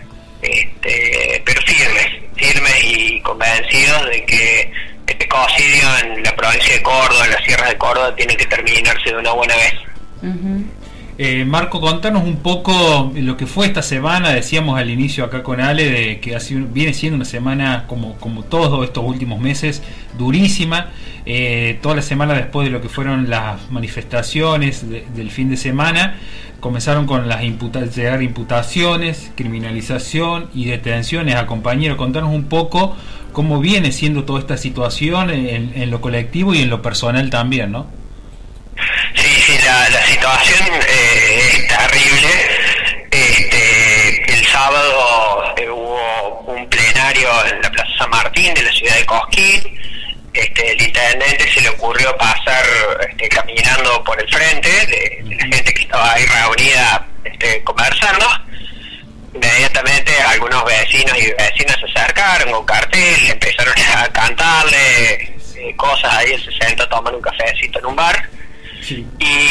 este, pero firmes, firmes y convencidos de que este ecocidio en la provincia de Córdoba, en las sierras de Córdoba, tiene que terminarse de una buena vez. Uh-huh. Eh, Marco, contanos un poco lo que fue esta semana. Decíamos al inicio acá con Ale de que ha sido, viene siendo una semana como, como todos estos últimos meses, durísima. Eh, toda la semana después de lo que fueron las manifestaciones de, del fin de semana, comenzaron con las imputa- llegar imputaciones, criminalización y detenciones a compañeros. Contanos un poco cómo viene siendo toda esta situación en, en lo colectivo y en lo personal también, ¿no? Sí, sí, la, la situación eh, es terrible. Este, el sábado eh, hubo un plenario en la Plaza San Martín de la ciudad de Cosquín. Este, el intendente se le ocurrió pasar este, caminando por el frente de, de la gente que estaba ahí reunida este, conversando. Inmediatamente algunos vecinos y vecinas se acercaron con cartel, empezaron a cantarle eh, cosas ahí, él se sentó a tomar un cafecito en un bar. Sí.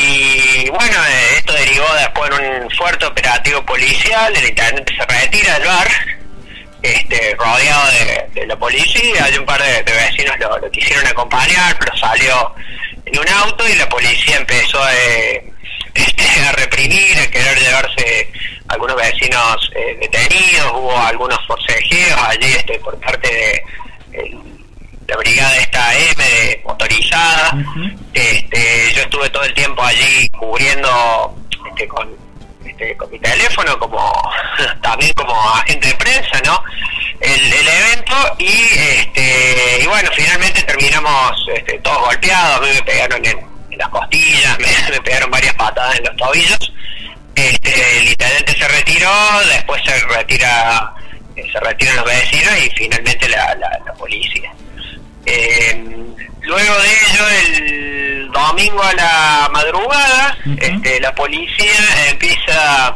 Y bueno, esto derivó después en un fuerte operativo policial. El intendente se retira del bar, este, rodeado de, de la policía. Hay un par de, de vecinos lo, lo quisieron acompañar, pero salió en un auto y la policía empezó a, este, a reprimir, a querer llevarse a algunos vecinos eh, detenidos. Hubo algunos forcejeos allí este, por parte de el, la brigada esta M de motorizada. Uh-huh. este, yo estuve todo el tiempo allí cubriendo este, con, este, con mi teléfono, como también como agente de prensa, ¿no? El, el evento, y este y bueno, finalmente terminamos este, todos golpeados. A mí me pegaron en, en las costillas, me, me pegaron varias patadas en los tobillos. Este, el intendente se retiró, después se retira se retiran los vecinos y finalmente la, la, la policía. Eh, luego de ello, el domingo a la madrugada, uh-huh. este, la policía empieza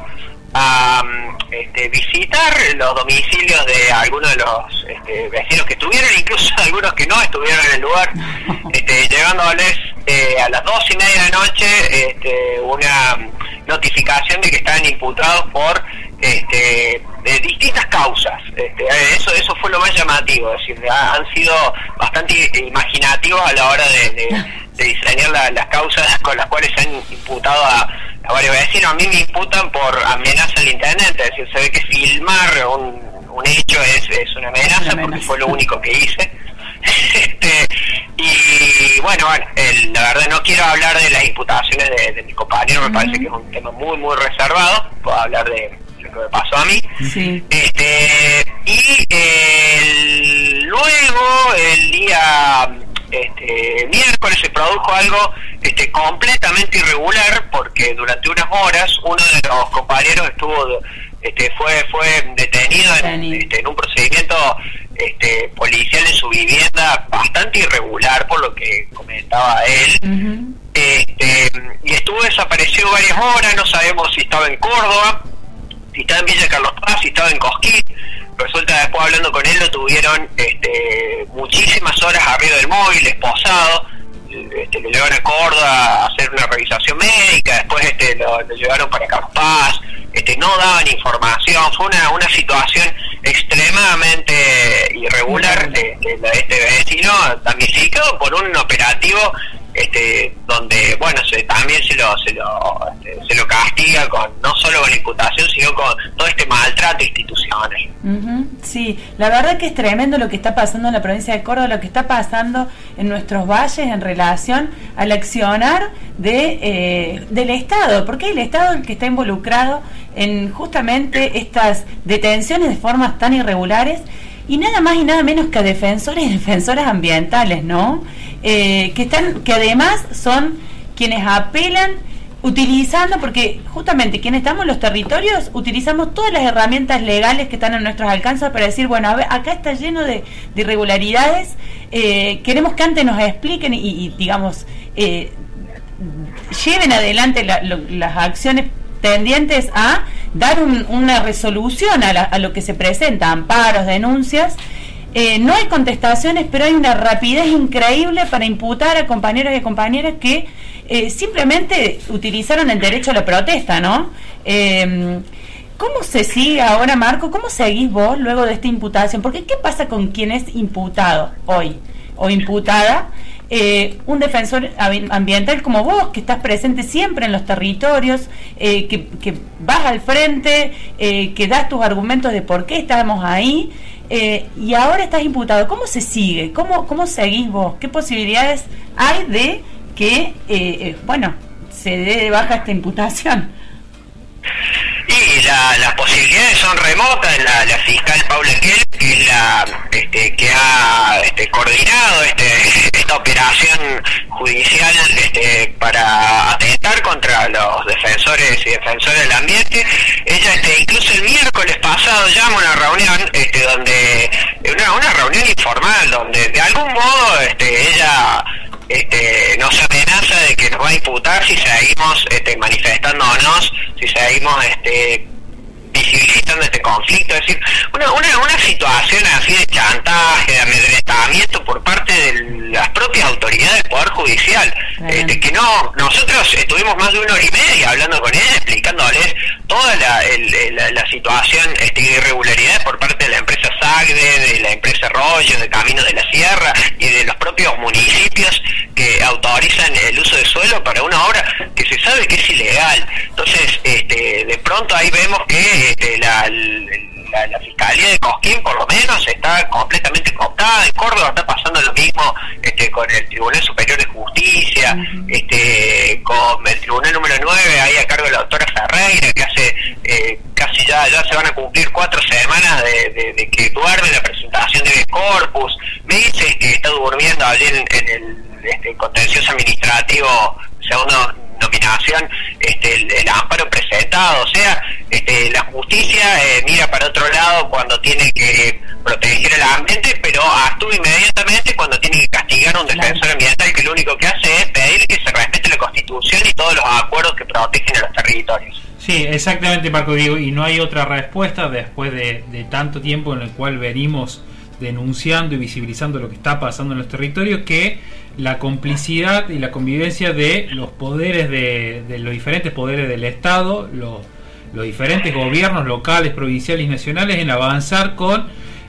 a este, visitar los domicilios de algunos de los este, vecinos que estuvieron, incluso algunos que no estuvieron en el lugar, este, llegándoles eh, a las dos y media de la noche este, una notificación de que estaban imputados por este, de distintas causas. Este, eso eso fue lo más llamativo, es decir, han sido bastante imaginativos a la hora de, de, de diseñar la, las causas con las cuales se han imputado a, a varios vecinos. A mí me imputan por amenaza al intendente, es decir, se ve que filmar un, un hecho es, es una amenaza, una amenaza, porque fue lo único que hice. este, y bueno, bueno, bueno el, la verdad no quiero hablar de las imputaciones de, de mi compañero, me uh-huh. parece que es un tema muy, muy reservado, puedo hablar de lo que me pasó a mí. Sí. Este, y el, luego, el día este, miércoles se produjo algo este, completamente irregular, porque durante unas horas uno de los compañeros estuvo... Este, fue fue detenido en, este, en un procedimiento este, policial en su vivienda bastante irregular, por lo que comentaba él. Uh-huh. este, y estuvo desaparecido varias horas, no sabemos si estaba en Córdoba, si estaba en Villa Carlos Paz, si estaba en Cosquín. Resulta, después hablando con él, lo tuvieron este, muchísimas horas arriba del móvil, esposado. Este, lo llevaron a Córdoba a hacer una revisación médica, después este, lo, lo llevaron para Carlos Paz. Este, no daban información, fue una, una situación extremadamente irregular de, de, de este vecino, damnificado por un operativo este, donde bueno se, también se lo se lo este, se lo castiga con no solo con la imputación, sino con todo este maltrato institucional. Uh-huh. Sí, la verdad que es tremendo lo que está pasando en la provincia de Córdoba, lo que está pasando en nuestros valles en relación al accionar de eh, del Estado, porque es el Estado el que está involucrado en justamente estas detenciones de formas tan irregulares, y nada más y nada menos que a defensores y defensoras ambientales, ¿no? Eh, que están, que además son quienes apelan utilizando, porque justamente quienes estamos en los territorios utilizamos todas las herramientas legales que están a nuestros alcances para decir, bueno, a ver, acá está lleno de, de irregularidades, eh, queremos que antes nos expliquen y, y digamos, eh, lleven adelante la, lo, las acciones tendientes a dar un, una resolución a, la, a lo que se presenta, amparos, denuncias. Eh, no hay contestaciones, pero hay una rapidez increíble para imputar a compañeros y compañeras que eh, simplemente utilizaron el derecho a la protesta, ¿no? Eh, ¿Cómo se sigue ahora, Marco? ¿Cómo seguís vos luego de esta imputación? Porque ¿qué pasa con quien es imputado hoy o imputada? Eh, un defensor ambiental como vos, que estás presente siempre en los territorios, eh, que, que vas al frente, eh, que das tus argumentos de por qué estamos ahí, eh, y ahora estás imputado. ¿Cómo se sigue? ¿Cómo, cómo seguís vos? ¿Qué posibilidades hay de que, eh, eh, bueno, se dé de baja esta imputación? Y la, las posibilidades son remotas. La, la fiscal Paula Kell, que es la este, que ha este, coordinado este, esta operación judicial este, para atentar contra los defensores y defensoras del ambiente, ella este, incluso el miércoles pasado llama a una reunión este, donde una, una reunión informal donde de algún modo este, ella Este, nos amenaza de que nos va a imputar si seguimos este, manifestándonos, si seguimos este, visibilizando este conflicto. Es decir, una, una, una situación así de chantaje, de amedrentamiento por parte de las propias autoridades del Poder Judicial, este, que no, nosotros estuvimos más de una hora y media hablando con ella, explicándoles toda la, el, la, la situación este, de irregularidad por parte de la empresa Sagde, de la empresa Rollo, de Caminos de la Sierra y de los propios municipios que autorizan el uso de suelo para una obra que se sabe que es ilegal. Entonces, este, de pronto ahí vemos que este, la, la, la Fiscalía de Cosquín, por lo menos, está completamente cooptada. En Córdoba está pasando lo mismo este, con el Tribunal Superior de Justicia, uh-huh. este, con el Tribunal número nueve, ahí a cargo de la doctora Ferreira, que hace eh, casi ya, ya se van a cumplir cuatro semanas de, de, de que duerme la presentación de corpus. Me dice que está durmiendo allí en, en el este, contencioso administrativo, segundo nominación, este, el, el amparo presentado. O sea, este, la justicia eh, mira para otro lado cuando tiene que proteger el ambiente, pero actúa inmediatamente cuando tiene que castigar a un defensor ambiental, que lo único que hace es pedir que se respete la Constitución y todos los acuerdos que protegen a los territorios. Sí, exactamente, Marco, digo, y no hay otra respuesta después de, de tanto tiempo en el cual venimos denunciando y visibilizando lo que está pasando en los territorios, que la complicidad y la convivencia de los poderes de, de los diferentes poderes del Estado, los, los diferentes gobiernos locales, provinciales y nacionales, en avanzar con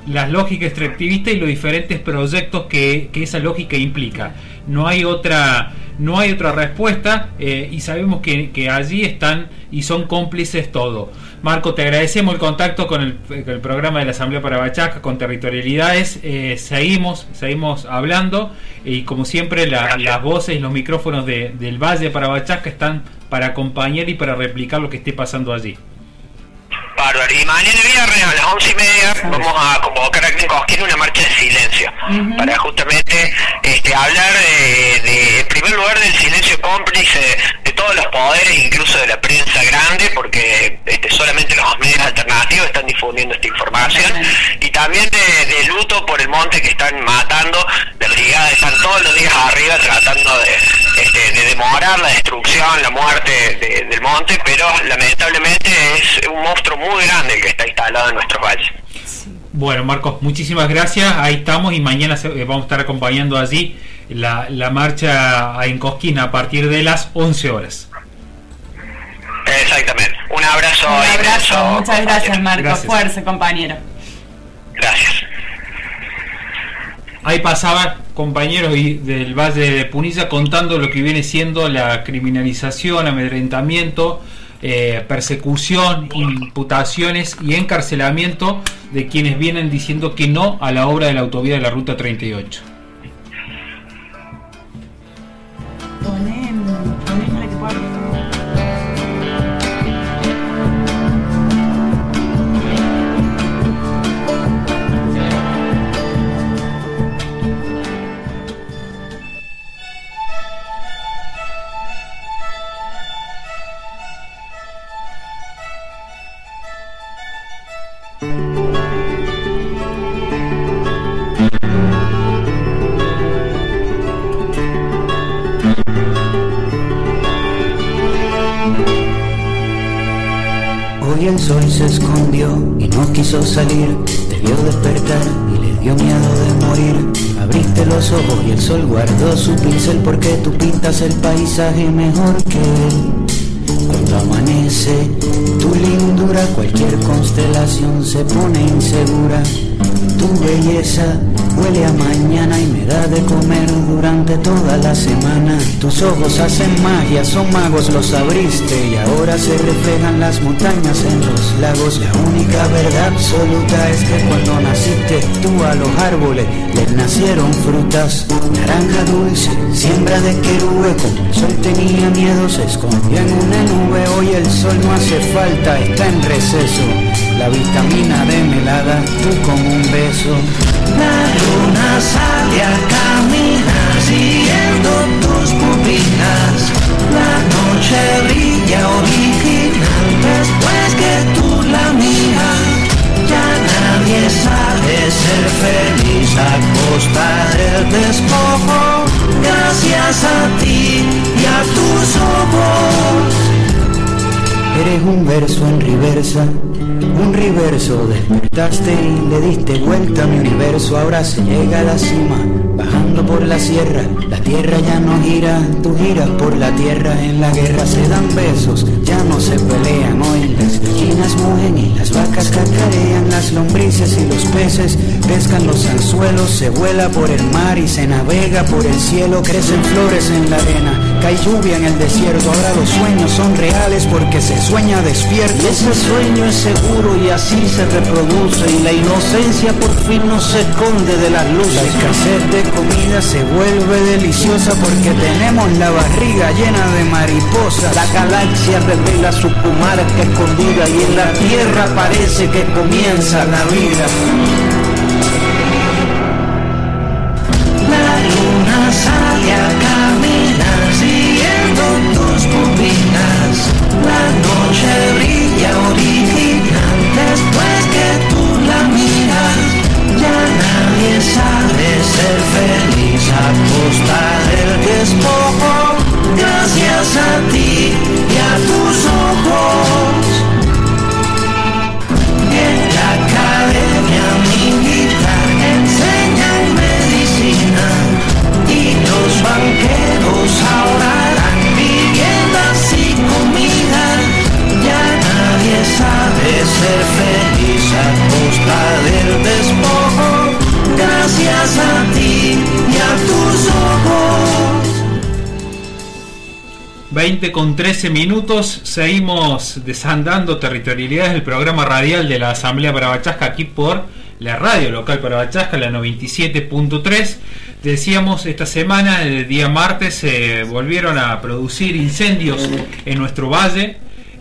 la lógica extractivista y los diferentes proyectos que, que esa lógica implica. No hay otra no hay otra respuesta, eh, y sabemos que, que allí están y son cómplices todos. Marco, te agradecemos el contacto con el, con el programa de la Asamblea Parabachasca, con Territorialidades. Eh, seguimos seguimos hablando, y como siempre la, las voces y los micrófonos de, del Valle de Parabachasca están para acompañar y para replicar lo que esté pasando allí. Bárbaro. Y mañana viernes a las once y media vamos a convocar aquí en Cosquín una marcha de silencio, uh-huh, para justamente este, hablar de, de, en primer lugar, del silencio cómplice de, de todos los poderes, incluso de la prensa grande, porque este, solamente los medios alternativos están difundiendo esta información, y también de, de luto por el monte que están matando. La brigada están todos los días arriba tratando de, este, de demorar la destrucción, la muerte de, del monte, pero lamentablemente es un monstruo muy grande el que está instalado en nuestros valles. Bueno, Marcos, muchísimas gracias. Ahí estamos, y mañana se, eh, vamos a estar acompañando allí la, la marcha en Cosquín a partir de las once horas. Exactamente. Un abrazo. Un abrazo. Inmenso, muchas gracias, Marcos. Gracias. Fuerza, compañero. Gracias. Ahí pasaba, compañeros y del Valle de Punilla, contando lo que viene siendo la criminalización, amedrentamiento, eh, persecución, imputaciones y encarcelamiento de quienes vienen diciendo que no a la obra de la autovía de la Ruta treinta y ocho. Hoy el sol se escondió y no quiso salir, te vio despertar y le dio miedo de morir. Abriste los ojos y el sol guardó su pincel, porque tú pintas el paisaje mejor que él. Cuando amanece tu lindura, cualquier constelación se pone insegura. Tu belleza huele a mañana y me da de comer durante toda la semana. Tus ojos hacen magia, son magos, los abriste y ahora se reflejan las montañas en los lagos. La única verdad absoluta es que cuando naciste tú a los árboles les nacieron frutas. Naranja dulce, siembra de querube, como el sol tenía miedo se escondió en una nube. Hoy el sol no hace falta, está en receso. La vitamina D me la das tú como un beso. La luna sale a caminar siguiendo tus pupilas. La noche brilla original después que tú la miras. Ya nadie sabe ser feliz a costa del despojo. Gracias a ti y a tus ojos. Eres un verso en reversa, un reverso. Despertaste y le diste vuelta a mi universo. Ahora se llega a la cima, bajando por la sierra. La tierra ya no gira, tú giras por la tierra. En la guerra se dan besos, ya no se pelean. Hoy las gallinas mugen y las vacas cacarean. Las lombrices y los peces pescan los anzuelos. Se vuela por el mar y se navega por el cielo. Crecen flores en la arena, cae lluvia en el desierto. Ahora los sueños son reales porque se sueña despierto. Y ese sueño es seguro y así se reproduce, y la inocencia por fin no se esconde de las luces. La escasez de comida se vuelve deliciosa porque tenemos la barriga llena de mariposas. La galaxia revela su comarca escondida y en la tierra parece que comienza la vida. La luna sale a caminar siguiendo tus pupilas. La noche brilla original después que tú la miras. Ya nadie sabe ser feliz a costa del despojo. Gracias a ti y a tus ojos. En la academia mi veinte con trece minutos, seguimos desandando territorialidades del programa radial de la Asamblea Parabachasca aquí por la radio local Parabachasca, la noventa y siete punto tres. Decíamos, esta semana, el día martes, se eh, volvieron a producir incendios en nuestro valle,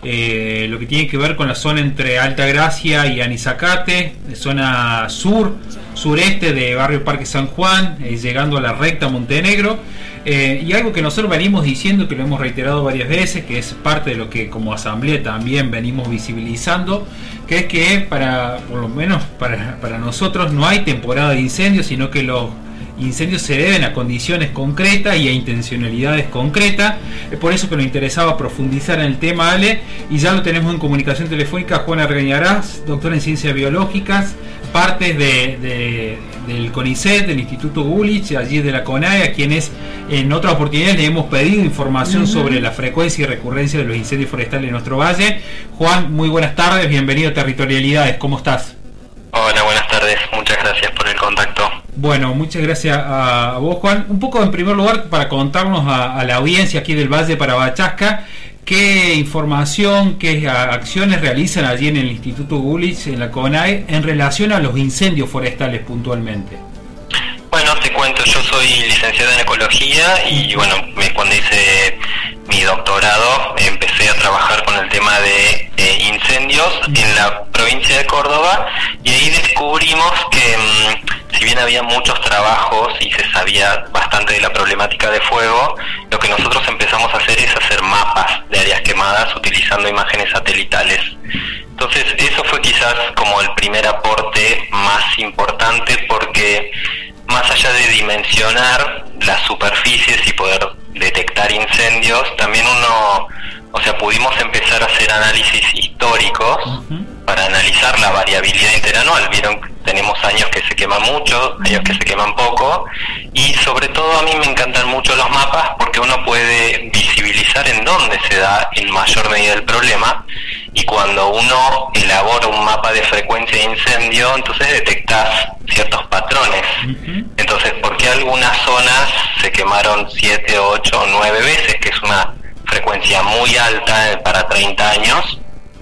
eh, lo que tiene que ver con la zona entre Altagracia y Anizacate, zona sur, sureste de Barrio Parque San Juan, eh, llegando a la recta Montenegro. Eh, y algo que nosotros venimos diciendo, que lo hemos reiterado varias veces, que es parte de lo que como asamblea también venimos visibilizando, que es que para, por lo menos para, para nosotros, no hay temporada de incendios, sino que los incendios se deben a condiciones concretas y a intencionalidades concretas. Es por eso que nos interesaba profundizar en el tema, Ale, y ya lo tenemos en comunicación telefónica Juan Argañarás, doctor en ciencias biológicas, partes de, de, del CONICET, del Instituto Gulich, allí de la CONAE, a quienes en otras oportunidades le hemos pedido información uh-huh. sobre la frecuencia y recurrencia de los incendios forestales en nuestro valle. Juan, muy buenas tardes, bienvenido a Territorialidades, ¿cómo estás? Hola, buenas tardes, muchas gracias por el contacto. Bueno, muchas gracias a, a vos, Juan. Un poco en primer lugar para contarnos a, a la audiencia aquí del Valle Parabachasca, qué información, qué acciones realizan allí en el Instituto Gulich, en la CONAE, en relación a los incendios forestales puntualmente. Bueno, te cuento, yo soy licenciado en ecología y bueno, cuando hice mi doctorado empecé a trabajar con el tema de eh, incendios en la provincia de Córdoba, y ahí descubrimos que mmm, si bien había muchos trabajos y se sabía bastante de la problemática de fuego, lo que nosotros empezamos a hacer es hacer mapas de áreas quemadas utilizando imágenes satelitales. Entonces eso fue quizás como el primer aporte más importante, porque más allá de dimensionar las superficies y poder detectar incendios, también uno, o sea, pudimos empezar a hacer análisis históricos uh-huh. para analizar la variabilidad interanual. Vieron, tenemos años que se queman mucho, años que se queman poco, y sobre todo a mí me encantan mucho los mapas porque uno puede visibilizar en dónde se da en mayor medida el problema, y cuando uno elabora un mapa de frecuencia de incendio, entonces detectás ciertos patrones. Uh-huh. Entonces, ¿por qué algunas zonas se quemaron siete, ocho o nueve veces, que es una frecuencia muy alta para treinta años,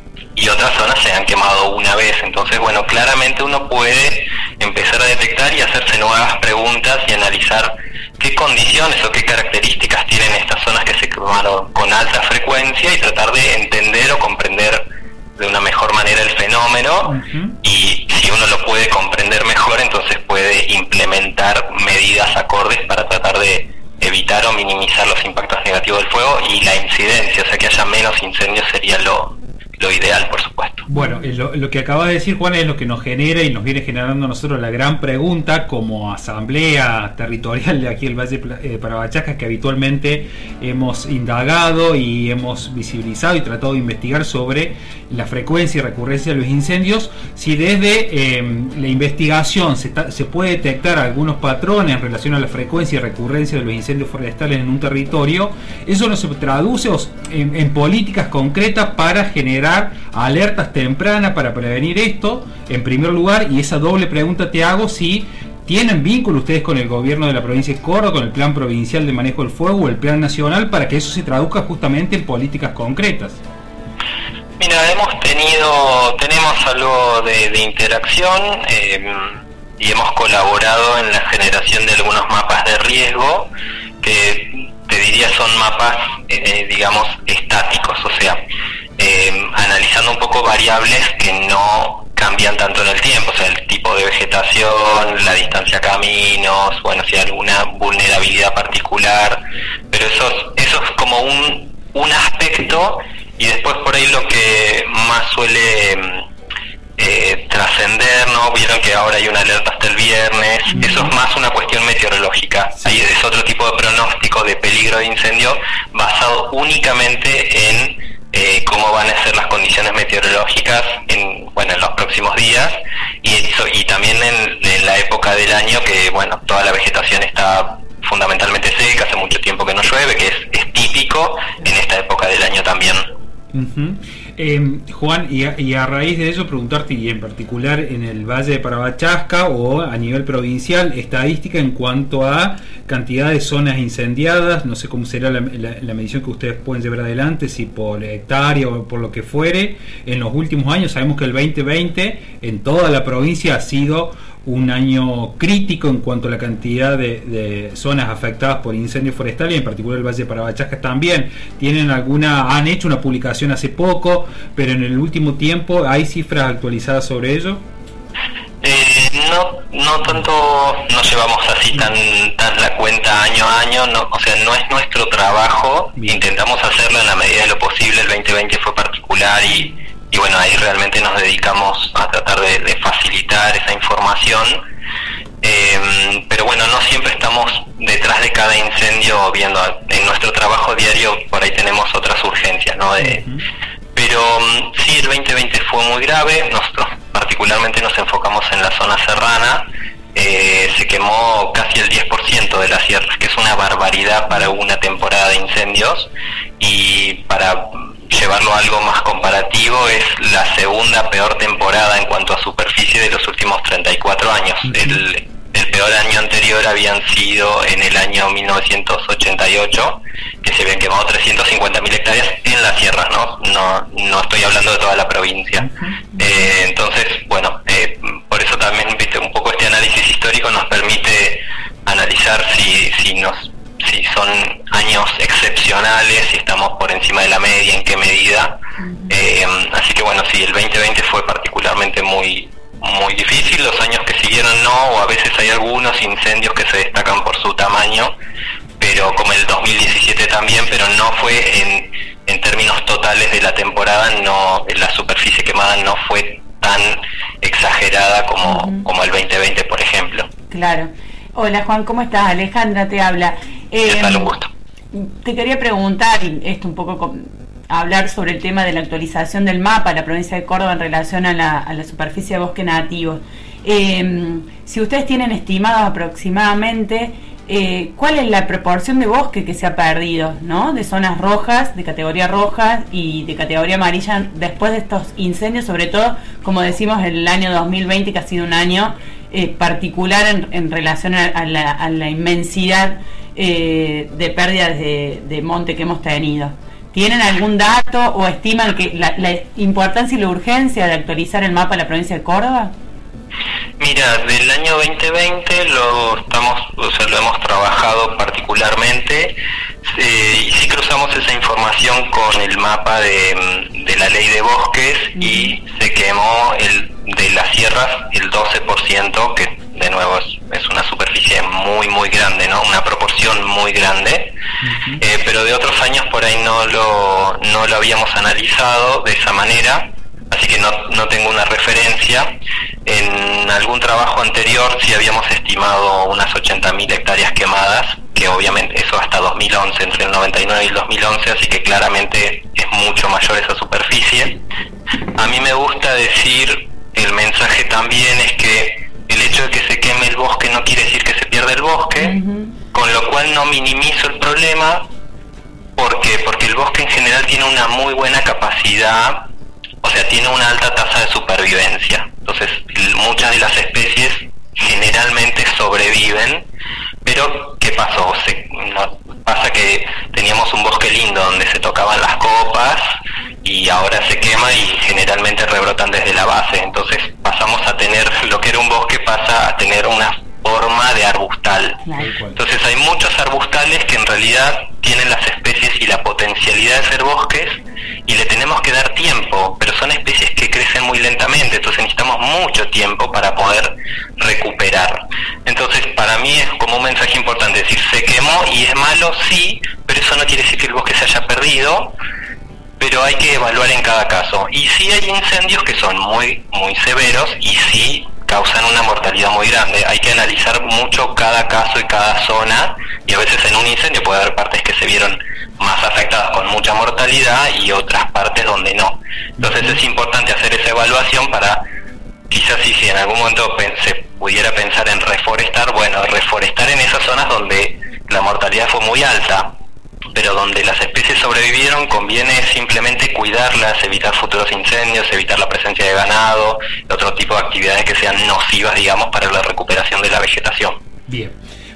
y otras zonas se han quemado una vez? Entonces, bueno, claramente uno puede empezar a detectar y hacerse nuevas preguntas y analizar qué condiciones o qué características tienen estas zonas que se quemaron con alta frecuencia, y tratar de entender o comprender de una mejor manera el fenómeno. Uh-huh. Y si uno lo puede comprender mejor, entonces puede implementar medidas acordes para tratar de evitar o minimizar los impactos negativos del fuego y la incidencia, o sea, que haya menos incendios sería lo, lo ideal, por supuesto. Bueno, lo, lo que acabas de decir, Juan, es lo que nos genera y nos viene generando a nosotros la gran pregunta como asamblea territorial de aquí el Valle eh, Parabachasca, que habitualmente hemos indagado y hemos visibilizado y tratado de investigar sobre la frecuencia y recurrencia de los incendios. Si desde eh, la investigación se, ta- se puede detectar algunos patrones en relación a la frecuencia y recurrencia de los incendios forestales en un territorio, eso no se traduce en, en políticas concretas para generar alertas tempranas para prevenir esto, en primer lugar. Y esa doble pregunta te hago: si tienen vínculo ustedes con el gobierno de la provincia de Córdoba, con el plan provincial de manejo del fuego o el plan nacional, para que eso se traduzca justamente en políticas concretas. Mira, hemos tenido, tenemos algo de, de interacción eh, y hemos colaborado en la generación de algunos mapas de riesgo, que te diría son mapas, eh, digamos, estáticos, o sea, eh, analizando un poco variables que no cambian tanto en el tiempo, o sea, el tipo de vegetación, la distancia a caminos, bueno, si hay alguna vulnerabilidad particular, pero eso, eso es como un, un aspecto. Y después por ahí lo que más suele eh, trascender, ¿no? Vieron que ahora hay una alerta hasta el viernes, uh-huh. Eso es más una cuestión meteorológica. Sí. Ahí es otro tipo de pronóstico de peligro de incendio basado únicamente en eh, cómo van a ser las condiciones meteorológicas en, bueno, en los próximos días, y, eso, y también en, en la época del año que, bueno, toda la vegetación está fundamentalmente seca, hace mucho tiempo que no llueve, que es, es típico en esta época del año también. Uh-huh. Eh, Juan, y a, y a raíz de eso preguntarte, y en particular en el Valle de Parabachasca o a nivel provincial, estadística en cuanto a cantidad de zonas incendiadas, no sé cómo será la, la, la medición que ustedes pueden llevar adelante, si por hectárea o por lo que fuere, en los últimos años. Sabemos que el veinte veinte en toda la provincia ha sido un año crítico en cuanto a la cantidad de, de zonas afectadas por incendios forestales, y en particular el Valle de Parabachasca también. Tienen alguna, han hecho una publicación hace poco, pero en el último tiempo hay cifras actualizadas sobre ello. Eh, no, no tanto, no llevamos así tan, tan la cuenta año a año, no, o sea, no es nuestro trabajo. Bien. Intentamos hacerlo en la medida de lo posible. El veinte veinte fue particular y, y bueno, ahí realmente nos dedicamos a tratar de, de facilitar esa información. Eh, pero bueno, no siempre estamos detrás de cada incendio viendo. En nuestro trabajo diario por ahí tenemos otras urgencias, ¿no? De, uh-huh. Pero sí, el veinte veinte fue muy grave. Nosotros particularmente nos enfocamos en la zona serrana. Eh, se quemó casi el diez por ciento de las sierras, que es una barbaridad para una temporada de incendios. Y para llevarlo a algo más comparativo, es la segunda peor temporada en cuanto a superficie de los últimos treinta y cuatro años. El, el peor año anterior habían sido en el año mil novecientos ochenta y ocho, que se habían quemado trescientas cincuenta mil hectáreas en las sierras, ¿no? No, no estoy hablando de toda la provincia. Eh, entonces, bueno, eh, por eso también, viste, un poco este análisis histórico nos permite analizar si, si nos si son años excepcionales, si estamos por encima de la media, en qué medida. Eh, así que bueno, sí, el veinte veinte fue particularmente muy muy difícil. Los años que siguieron no, o a veces hay algunos incendios que se destacan por su tamaño, pero como el dos mil diecisiete también, pero no fue en, en términos totales de la temporada, no, la superficie quemada no fue tan exagerada como, uh-huh. como el veinte veinte, por ejemplo. Claro. Hola Juan, ¿cómo estás? Alejandra te habla. Eh, ¿Qué tal? Un gusto. Te quería preguntar, y esto un poco con, hablar sobre el tema de la actualización del mapa de la provincia de Córdoba en relación a la, a la superficie de bosque nativo. Eh, si ustedes tienen estimado aproximadamente eh, cuál es la proporción de bosque que se ha perdido, ¿no? De zonas rojas, de categoría roja y de categoría amarilla después de estos incendios, sobre todo, como decimos, el año dos mil veinte, que ha sido un año eh, particular en, en relación a, a, la, a la inmensidad eh, de pérdidas de, de monte que hemos tenido. ¿Tienen algún dato o estiman que la, la importancia y la urgencia de actualizar el mapa de la provincia de Córdoba? Mira, del año veinte veinte lo estamos, o sea, lo hemos trabajado particularmente, eh, y sí cruzamos esa información con el mapa de, de la ley de bosques, uh-huh. y se quemó el de las sierras el doce por ciento, que de nuevo es, es una superficie muy muy grande, ¿no? Una proporción muy grande, uh-huh. eh, pero de otros años por ahí no lo no lo habíamos analizado de esa manera. Así que no, no tengo una referencia. En algún trabajo anterior sí habíamos estimado unas ochenta mil hectáreas quemadas, que obviamente eso hasta dos mil once, entre el noventa y nueve y el dos mil once, así que claramente es mucho mayor esa superficie. A mí me gusta decir, el mensaje también es que el hecho de que se queme el bosque no quiere decir que se pierda el bosque, uh-huh. con lo cual no minimizo el problema, porque porque el bosque en general tiene una muy buena capacidad. O sea, tiene una alta tasa de supervivencia. Entonces, muchas de las especies generalmente sobreviven. Pero, ¿qué pasó? Se, no, pasa que teníamos un bosque lindo donde se tocaban las copas y ahora se quema y generalmente rebrotan desde la base. Entonces, pasamos a tener, lo que era un bosque pasa a tener una forma de arbustal. Entonces, hay muchos arbustales que en realidad tienen las especies y la potencialidad de ser bosques, y le tenemos que dar tiempo, pero son especies que crecen muy lentamente, entonces necesitamos mucho tiempo para poder recuperar. Entonces, para mí es como un mensaje importante, decir, se quemó y es malo, sí, pero eso no quiere decir que el bosque se haya perdido, pero hay que evaluar en cada caso. Y sí hay incendios que son muy, muy severos y sí causan una mortalidad muy grande. Hay que analizar mucho cada caso y cada zona, y a veces en un incendio puede haber partes que se vieron más afectadas con mucha mortalidad y otras partes donde no. Entonces es importante hacer esa evaluación para, quizás sí, si en algún momento se pudiera pensar en reforestar, bueno, reforestar en esas zonas donde la mortalidad fue muy alta, pero donde las especies sobrevivieron conviene simplemente cuidarlas, evitar futuros incendios, evitar la presencia de ganado, otro tipo de actividades que sean nocivas, digamos, para la recuperación de la vegetación. Bien.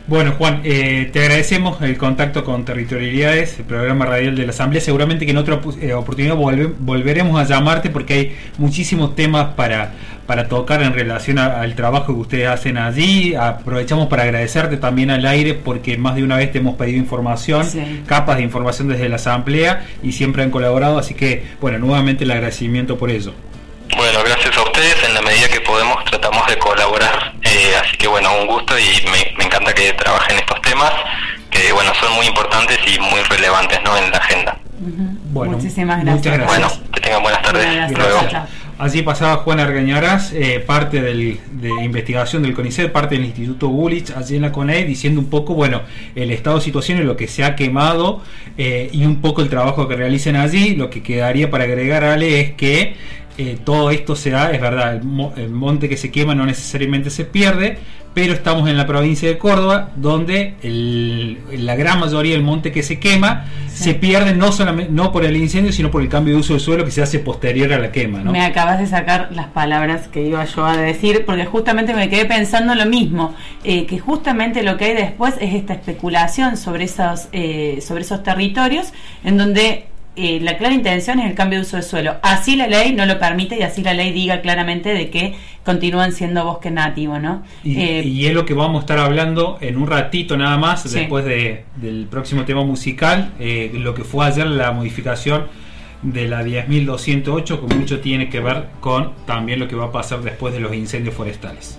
Bueno, Juan, eh, te agradecemos el contacto con Territorialidades, el programa radial de la Asamblea. Seguramente que en otra eh, oportunidad volve, volveremos a llamarte porque hay muchísimos temas para, para tocar en relación a, al trabajo que ustedes hacen allí. Aprovechamos para agradecerte también al aire porque más de una vez te hemos pedido información, sí. capas de información desde la Asamblea y siempre han colaborado, así que, bueno, nuevamente el agradecimiento por ello. Bueno, gracias a ustedes, en la medida que podemos tratamos de colaborar, eh, así que bueno, un gusto y me, me encanta que trabajen estos temas, que bueno, son muy importantes y muy relevantes, ¿no?, en la agenda. Uh-huh. Bueno, muchísimas gracias. Muchas gracias. Bueno, que tengan buenas tardes. Gracias. Luego. Allí pasaba Juan Argañarás, eh, parte del, de investigación del CONICET, parte del Instituto Gulich, allí en la CONAIE, diciendo un poco, bueno, el estado de situación y lo que se ha quemado eh, y un poco el trabajo que realicen allí. Lo que quedaría para agregar, Ale, es que eh, todo esto se da, es verdad, el, mo el monte que se quema no necesariamente se pierde, pero estamos en la provincia de Córdoba, donde el, la gran mayoría del monte que se quema sí. se pierde no solamente no por el incendio, sino por el cambio de uso del suelo que se hace posterior a la quema, ¿no? Me acabas de sacar las palabras que iba yo a decir, porque justamente me quedé pensando lo mismo, eh, que justamente lo que hay después es esta especulación sobre esos, eh, sobre esos territorios, en donde Eh, la clara intención es el cambio de uso del suelo. Así la ley no lo permite y así la ley diga claramente de que continúan siendo bosque nativo, ¿no? Y, eh, y es lo que vamos a estar hablando en un ratito nada más, sí. después de, del próximo tema musical, eh, lo que fue ayer la modificación de la diez mil doscientos ocho, que mucho tiene que ver con también lo que va a pasar después de los incendios forestales.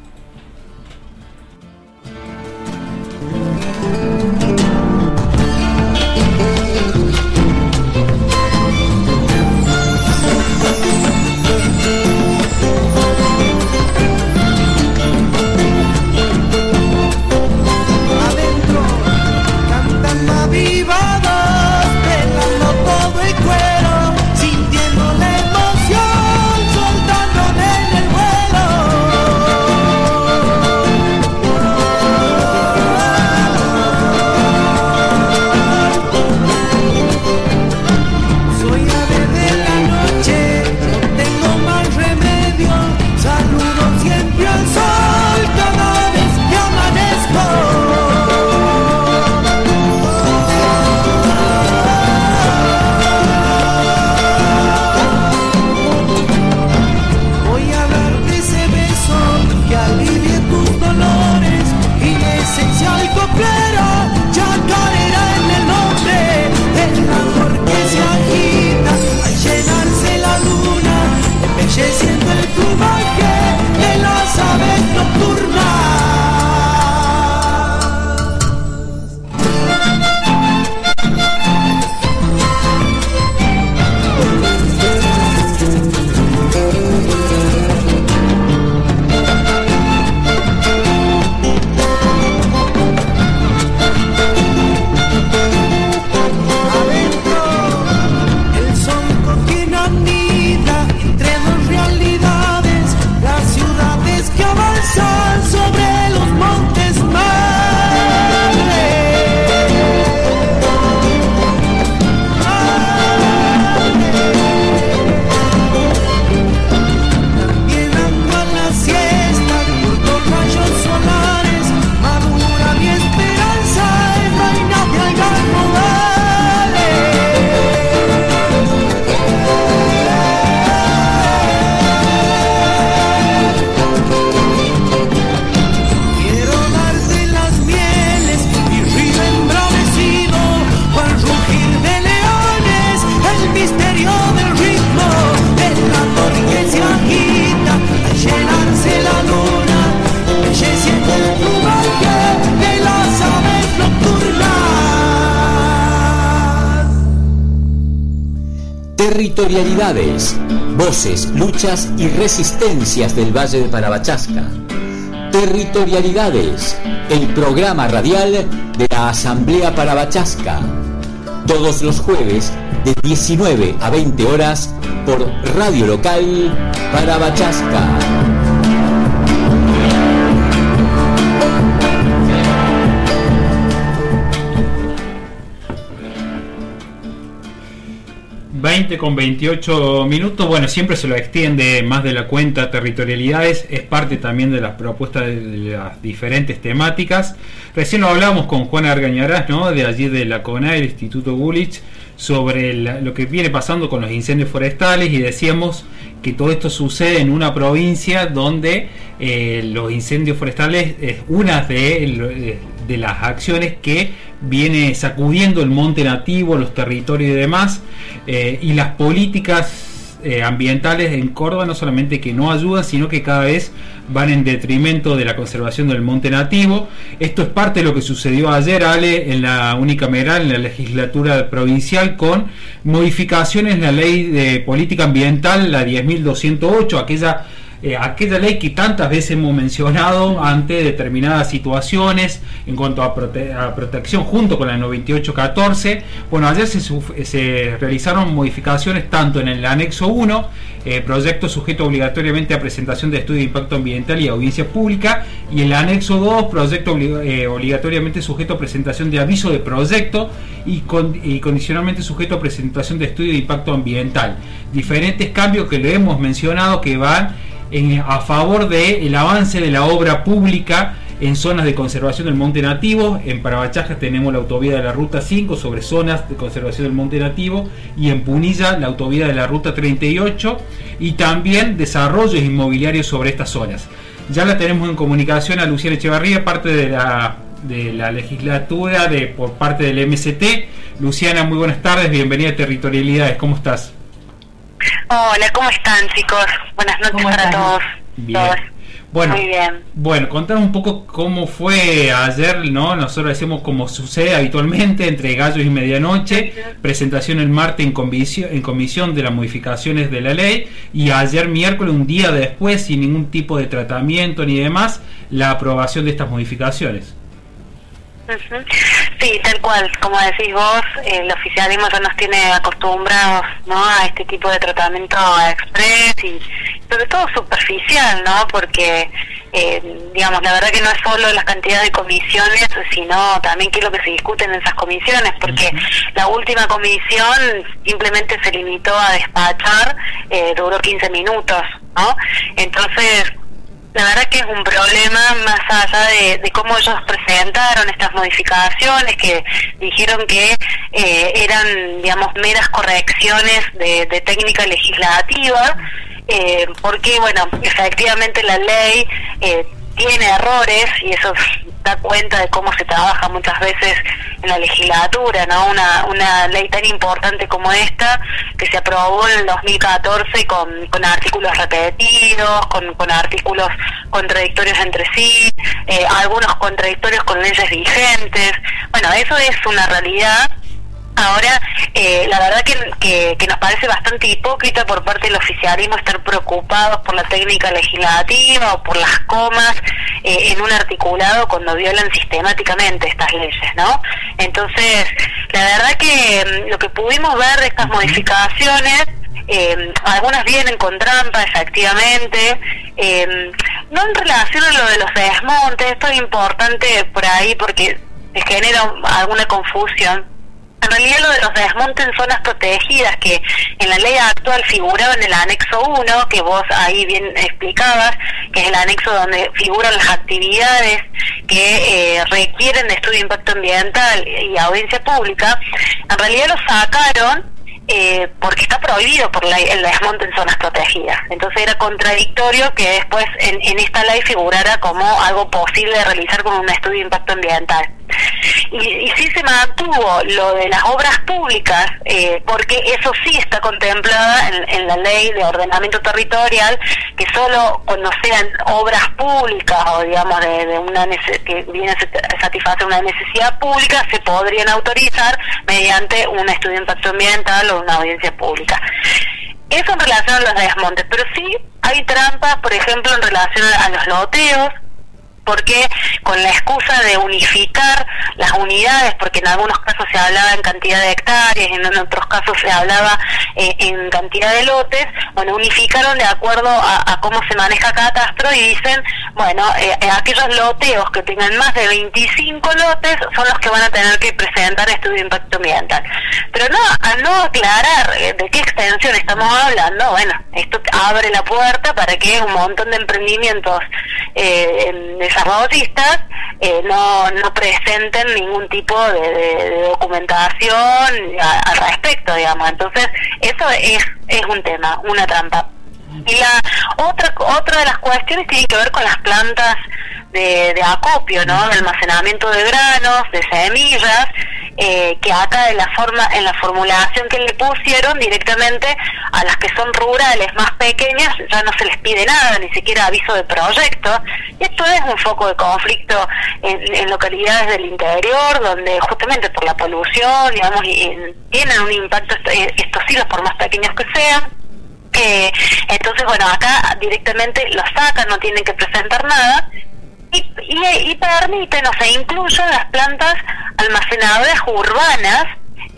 Territorialidades, voces, luchas y resistencias del Valle de Parabachasca. Territorialidades, el programa radial de la Asamblea Parabachasca. Todos los jueves de diecinueve a veinte horas por Radio Local Parabachasca. veinte con veintiocho minutos. Bueno, siempre se lo extiende más de la cuenta territorialidades, es parte también de las propuestas de, de las diferentes temáticas. Recién lo hablábamos con Juan Argañarás, ¿no?, de allí de la CONAE, el Instituto Gulich, sobre la, lo que viene pasando con los incendios forestales, y decíamos que todo esto sucede en una provincia donde eh, los incendios forestales es una de, de las acciones que viene sacudiendo el monte nativo, los territorios y demás, eh, y las políticas eh, ambientales en Córdoba no solamente que no ayudan, sino que cada vez van en detrimento de la conservación del monte nativo. Esto es parte de lo que sucedió ayer, Ale, en la unicameral, en la legislatura provincial, con modificaciones en la ley de política ambiental, la diez mil doscientos ocho, aquella Eh, aquella ley que tantas veces hemos mencionado ante determinadas situaciones en cuanto a, prote a protección, junto con la noventa y ocho catorce. Bueno, ayer se, se realizaron modificaciones tanto en el anexo uno, eh, proyecto sujeto obligatoriamente a presentación de estudio de impacto ambiental y audiencia pública, y el anexo dos, proyecto oblig eh, obligatoriamente sujeto a presentación de aviso de proyecto y, con y condicionalmente sujeto a presentación de estudio de impacto ambiental. Diferentes cambios que le hemos mencionado que van En, a favor del avance de la obra pública en zonas de conservación del monte nativo. En Parabachasca tenemos la autovía de la ruta cinco sobre zonas de conservación del monte nativo, y en Punilla la autovía de la ruta treinta y ocho, y también desarrollos inmobiliarios sobre estas zonas. Ya la tenemos en comunicación a Luciana Echevarría, parte de la, de la legislatura de, por parte del M C T. Luciana, muy buenas tardes, bienvenida a Territorialidades, ¿cómo estás? Hola, ¿cómo están, chicos? Buenas noches para todos. Bien. Todos. Bueno, muy bien. Bueno, contanos un poco cómo fue ayer, ¿no? Nosotros decimos como sucede habitualmente, entre gallos y medianoche, presentación el martes en comisión, en comisión de las modificaciones de la ley, y ayer miércoles, un día después, sin ningún tipo de tratamiento ni demás, la aprobación de estas modificaciones. Uh-huh. Sí, tal cual, como decís vos, el oficialismo ya nos tiene acostumbrados, ¿no?, a este tipo de tratamiento express y sobre todo superficial, ¿no?, porque eh, digamos, la verdad que no es solo la cantidad de comisiones, sino también qué es lo que se discute en esas comisiones, porque uh-huh. la última comisión simplemente se limitó a despachar, eh, duró quince minutos, ¿no? Entonces, la verdad que es un problema más allá de, de cómo ellos presentaron estas modificaciones, que dijeron que eh, eran, digamos, meras correcciones de, de técnica legislativa, eh, porque, bueno, efectivamente la ley eh, tiene errores, y eso da cuenta de cómo se trabaja muchas veces en la legislatura, ¿no? Una, una ley tan importante como esta, que se aprobó en el dos mil catorce con, con artículos repetidos, con, con artículos contradictorios entre sí, eh, algunos contradictorios con leyes vigentes. Bueno, eso es una realidad. Ahora, eh, la verdad que, que, que nos parece bastante hipócrita por parte del oficialismo estar preocupados por la técnica legislativa o por las comas eh, en un articulado cuando violan sistemáticamente estas leyes, ¿no? Entonces, la verdad que lo que pudimos ver de estas modificaciones, eh, algunas vienen con trampa, efectivamente, eh, no en relación a lo de los desmontes. Esto es importante por ahí porque se genera alguna confusión. En realidad lo de los desmontes en zonas protegidas, que en la ley actual figuraba en el anexo uno, que vos ahí bien explicabas, que es el anexo donde figuran las actividades que eh, requieren de estudio de impacto ambiental y audiencia pública, en realidad lo sacaron eh, porque está prohibido por la, el desmonte en zonas protegidas. Entonces era contradictorio que después en, en esta ley figurara como algo posible de realizar con un estudio de impacto ambiental. Y, y sí se mantuvo lo de las obras públicas, eh, porque eso sí está contemplada en, en la ley de ordenamiento territorial, que solo cuando sean obras públicas o digamos de, de una que viene a satisfacer una necesidad pública, se podrían autorizar mediante un estudio de impacto ambiental o una audiencia pública. Eso en relación a los desmontes, pero sí hay trampas, por ejemplo, en relación a los loteos, porque con la excusa de unificar las unidades, porque en algunos casos se hablaba en cantidad de hectáreas, en otros casos se hablaba eh, en cantidad de lotes, bueno, unificaron de acuerdo a, a cómo se maneja catastro y dicen, bueno, eh, aquellos loteos que tengan más de veinticinco lotes son los que van a tener que presentar estudio de impacto ambiental. Pero no, al no aclarar eh, de qué extensión estamos hablando, bueno, esto abre la puerta para que un montón de emprendimientos eh, desarrollistas eh, no, no presenten ningún tipo de, de, de documentación a, al respecto, digamos. Entonces, eso es, es un tema, una trampa. Y la otra otra de las cuestiones tiene que ver con las plantas de, de acopio, ¿no? De almacenamiento de granos, de semillas, eh, que acá en la forma en la formulación que le pusieron directamente a las que son rurales más pequeñas ya no se les pide nada, ni siquiera aviso de proyecto. Y esto es un foco de conflicto en, en localidades del interior, donde justamente por la polución, digamos, y, y tienen un impacto estos hilos por más pequeños que sean. Eh, entonces, bueno, acá directamente lo sacan, no tienen que presentar nada y, y, y permiten, o sea, incluyen las plantas almacenadoras urbanas,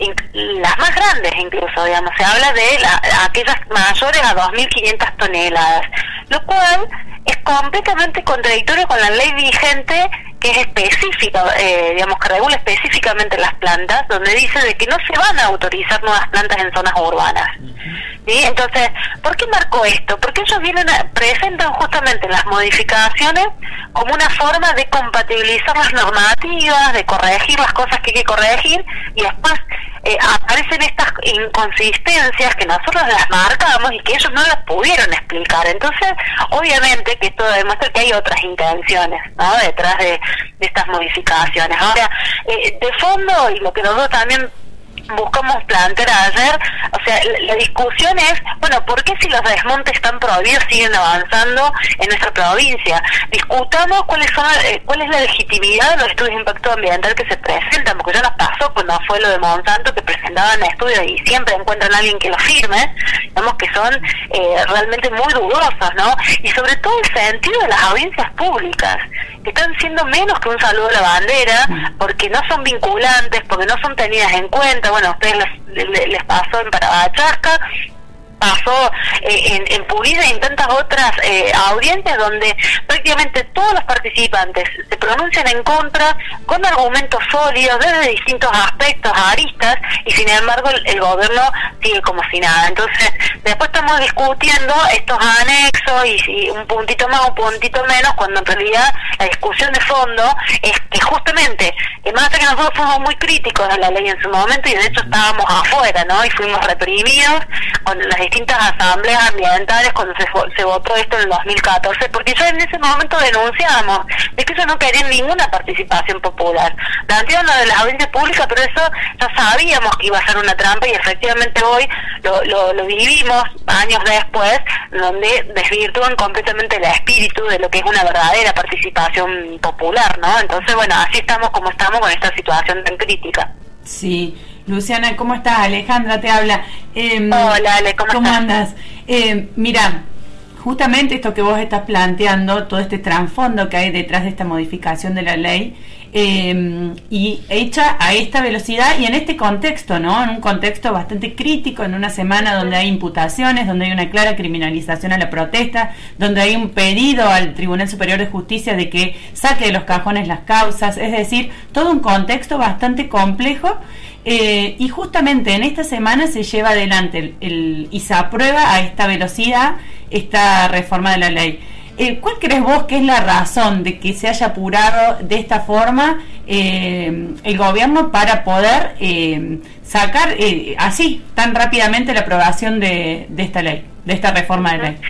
las más grandes incluso, digamos, se habla de la, aquellas mayores a dos mil quinientas toneladas, lo cual es completamente contradictorio con la ley vigente, que es específica, eh, digamos, que regula específicamente las plantas, donde dice de que no se van a autorizar nuevas plantas en zonas urbanas. ¿Sí? Entonces, ¿por qué marcó esto? Porque ellos vienen a, presentan justamente las modificaciones como una forma de compatibilizar las normativas, de corregir las cosas que hay que corregir, y después eh, aparecen estas inconsistencias que nosotros las marcamos y que ellos no las pudieron explicar. Entonces, obviamente que esto demuestra que hay otras intenciones, ¿no?, detrás de, de estas modificaciones. Ahora, eh, de fondo, y lo que nosotros también buscamos plantear ayer, o sea, la, la discusión es, bueno, ¿por qué si los desmontes están prohibidos siguen avanzando en nuestra provincia? Discutamos cuáles son, eh, cuál es la legitimidad de los estudios de impacto ambiental que se presentan, porque ya nos pasó cuando fue lo de Monsanto, que presentaban estudios y siempre encuentran a alguien que los firme, digamos que son eh, realmente muy dudosos, ¿no? Y sobre todo el sentido de las audiencias públicas, que están siendo menos que un saludo a la bandera, porque no son vinculantes, porque no son tenidas en cuenta. Bueno, a ustedes les, les, les pasó en Paravachasca, pasó eh, en, en Pulido y en tantas otras eh, audiencias donde prácticamente todos los participantes se pronuncian en contra con argumentos sólidos desde distintos aspectos, aristas, y sin embargo el, el gobierno sigue como si nada. Entonces después estamos discutiendo estos anexos y si un puntito más o un puntito menos, cuando en realidad la discusión de fondo es que justamente, que más allá que nosotros fuimos muy críticos de la ley en su momento y de hecho estábamos afuera, ¿no?, y fuimos reprimidos con las distintas asambleas ambientales cuando se, se votó esto en el dos mil catorce, porque ya en ese momento denunciamos de que ellos no querían ninguna participación popular. Plantearon lo de las audiencias públicas, pero eso ya sabíamos que iba a ser una trampa y efectivamente hoy lo, lo, lo vivimos años después, donde desvirtúan completamente el espíritu de lo que es una verdadera participación popular, ¿no? Entonces, bueno, así estamos como estamos con esta situación tan crítica. Sí. Luciana, ¿cómo estás? Alejandra te habla. Eh, Hola, Ale, ¿cómo, ¿cómo estás? andas? Eh, mira, justamente esto que vos estás planteando, todo este trasfondo que hay detrás de esta modificación de la ley, eh, y hecha a esta velocidad y en este contexto, ¿no? En un contexto bastante crítico, en una semana donde hay imputaciones, donde hay una clara criminalización a la protesta, donde hay un pedido al Tribunal Superior de Justicia de que saque de los cajones las causas, es decir, todo un contexto bastante complejo. Eh, y justamente en esta semana se lleva adelante el, el, y se aprueba a esta velocidad esta reforma de la ley. Eh, ¿Cuál crees vos que es la razón de que se haya apurado de esta forma eh, el gobierno para poder eh, sacar eh, así tan rápidamente la aprobación de, de esta ley, de esta reforma de ley?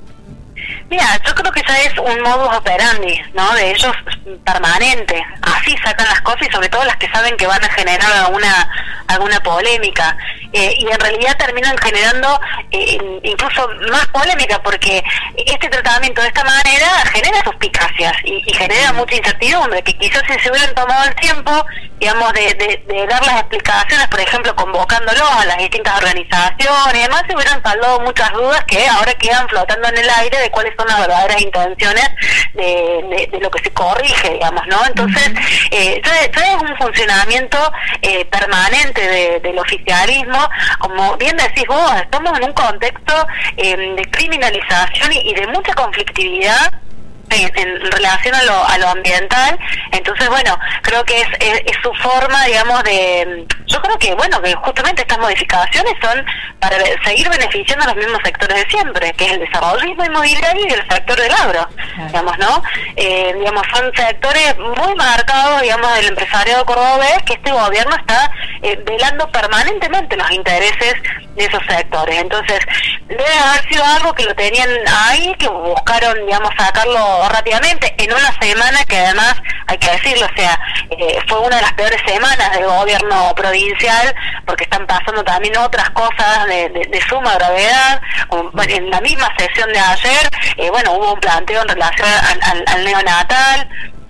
Mira, yo creo que ya es un modus operandi, ¿no?, de ellos permanente. Así sacan las cosas y sobre todo las que saben que van a generar alguna alguna polémica. Eh, y en realidad terminan generando eh, incluso más polémica, porque este tratamiento de esta manera genera suspicacias y, y genera mucha incertidumbre, que quizás si se hubieran tomado el tiempo digamos, de, de, de dar las explicaciones, por ejemplo, convocándolos a las distintas organizaciones y demás, se hubieran saldado muchas dudas que ahora quedan flotando en el aire de cuáles son las verdaderas intenciones de, de, de lo que se corrige, digamos, ¿no? Entonces, eh, ya, ya es un funcionamiento eh, permanente de, del oficialismo, como bien decís vos, estamos en un contexto eh, de criminalización y, y de mucha conflictividad En, en relación a lo, a lo ambiental. Entonces, bueno, creo que es, es, es su forma, digamos, de... Yo creo que, bueno, que justamente estas modificaciones son para seguir beneficiando a los mismos sectores de siempre, que es el desarrollismo inmobiliario y el sector del agro, claro. digamos, ¿no? Eh, digamos, son sectores muy marcados, digamos, del empresariado cordobés, que este gobierno está eh, velando permanentemente los intereses de esos sectores. Entonces, debe haber sido algo que lo tenían ahí, que buscaron, digamos, sacarlo rápidamente, en una semana que además, hay que decirlo, o sea, eh, fue una de las peores semanas del gobierno provincial, porque están pasando también otras cosas de, de, de suma gravedad. En la misma sesión de ayer, eh, bueno, hubo un planteo en relación al, al, al neonatal,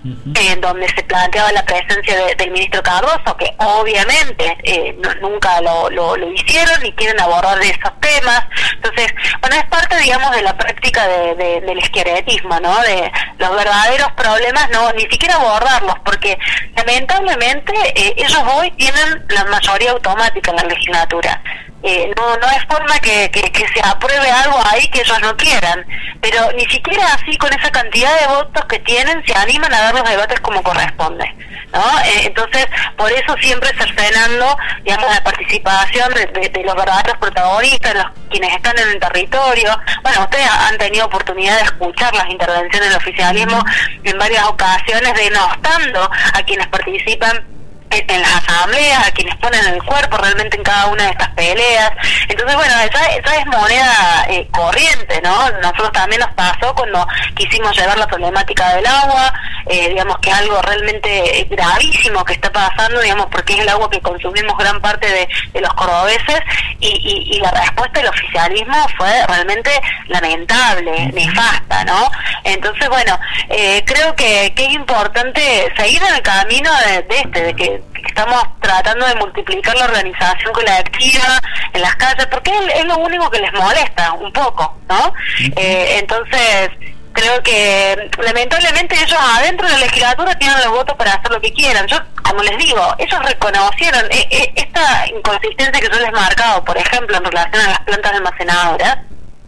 en donde se planteaba la presencia de, del ministro Cardoso, que obviamente eh, no, nunca lo, lo, lo hicieron ni quieren abordar de esos temas. Entonces, bueno, es parte, digamos, de la práctica de, de, del esqueletismo, ¿no? De los verdaderos problemas, no ni siquiera abordarlos, porque lamentablemente eh, ellos hoy tienen la mayoría automática en la legislatura. Eh, no no es forma que, que, que se apruebe algo ahí que ellos no quieran, pero ni siquiera así, con esa cantidad de votos que tienen, se animan a dar los debates como corresponde, ¿no? Eh, entonces, por eso siempre cercenando, digamos, la participación de, de, de los verdaderos protagonistas, los quienes están en el territorio. Bueno, ustedes han tenido oportunidad de escuchar las intervenciones del oficialismo en varias ocasiones, denostando a quienes participan en las asambleas, a quienes ponen el cuerpo realmente en cada una de estas peleas. Entonces, bueno, esa, esa es moneda eh, corriente, ¿no? Nosotros también nos pasó cuando quisimos llevar la problemática del agua, eh, digamos que es algo realmente gravísimo que está pasando, digamos, porque es el agua que consumimos gran parte de, de los cordobeses, y, y, y la respuesta del oficialismo fue realmente lamentable, nefasta, ¿no? Entonces, bueno, eh, creo que, que es importante seguir en el camino de, de este, de que estamos tratando de multiplicar la organización colectiva en las calles, porque es, es lo único que les molesta un poco, ¿no? Eh, entonces, creo que lamentablemente ellos adentro de la legislatura tienen los votos para hacer lo que quieran. Yo, como les digo, ellos reconocieron eh, eh, esta inconsistencia que yo les he marcado, por ejemplo, en relación a las plantas almacenadoras.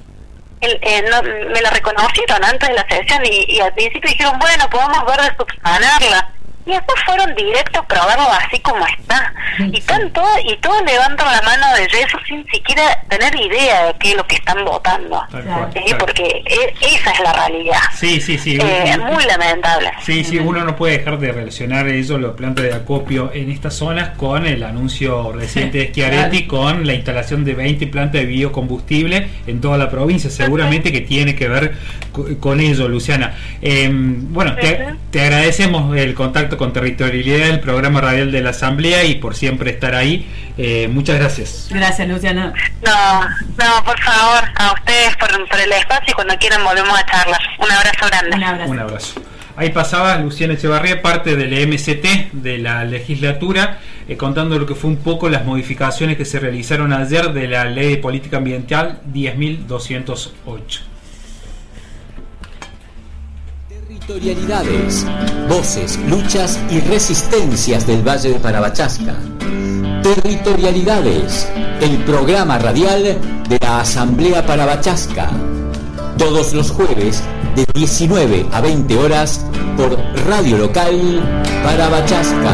El, eh, no, me la reconocieron antes de la sesión y, y al principio dijeron, bueno, podemos ver de subsanarla. Y después fueron directos a probarlo así como está. Y tanto, y todos levantan la mano de yeso sin siquiera tener idea de qué es lo que están votando. Claro, ¿sí? Claro. Porque es, esa es la realidad. Sí, sí, sí. Eh, muy lamentable. Sí, sí, uno no puede dejar de relacionar eso, los plantas de acopio en estas zonas, con el anuncio reciente de Schiaretti, con la instalación de veinte plantas de biocombustible en toda la provincia. Seguramente que tiene que ver con ello, Luciana. Eh, bueno, te, te agradecemos el contacto con Territorialidad del programa radial de la Asamblea y por siempre estar ahí. Eh, muchas gracias. Gracias, Luciana. No, no, por favor, a ustedes por, por el espacio, y cuando quieran volvemos a charlar. Un abrazo grande. Un abrazo. Un abrazo. Ahí pasaba Luciana Echevarría, parte del E M C T de la legislatura, eh, contando lo que fue un poco las modificaciones que se realizaron ayer de la Ley de Política Ambiental diez mil doscientos ocho. Territorialidades, voces, luchas y resistencias del Valle de Parabachasca. Territorialidades, el programa radial de la Asamblea Parabachasca. Todos los jueves de diecinueve a veinte horas por Radio Local Parabachasca.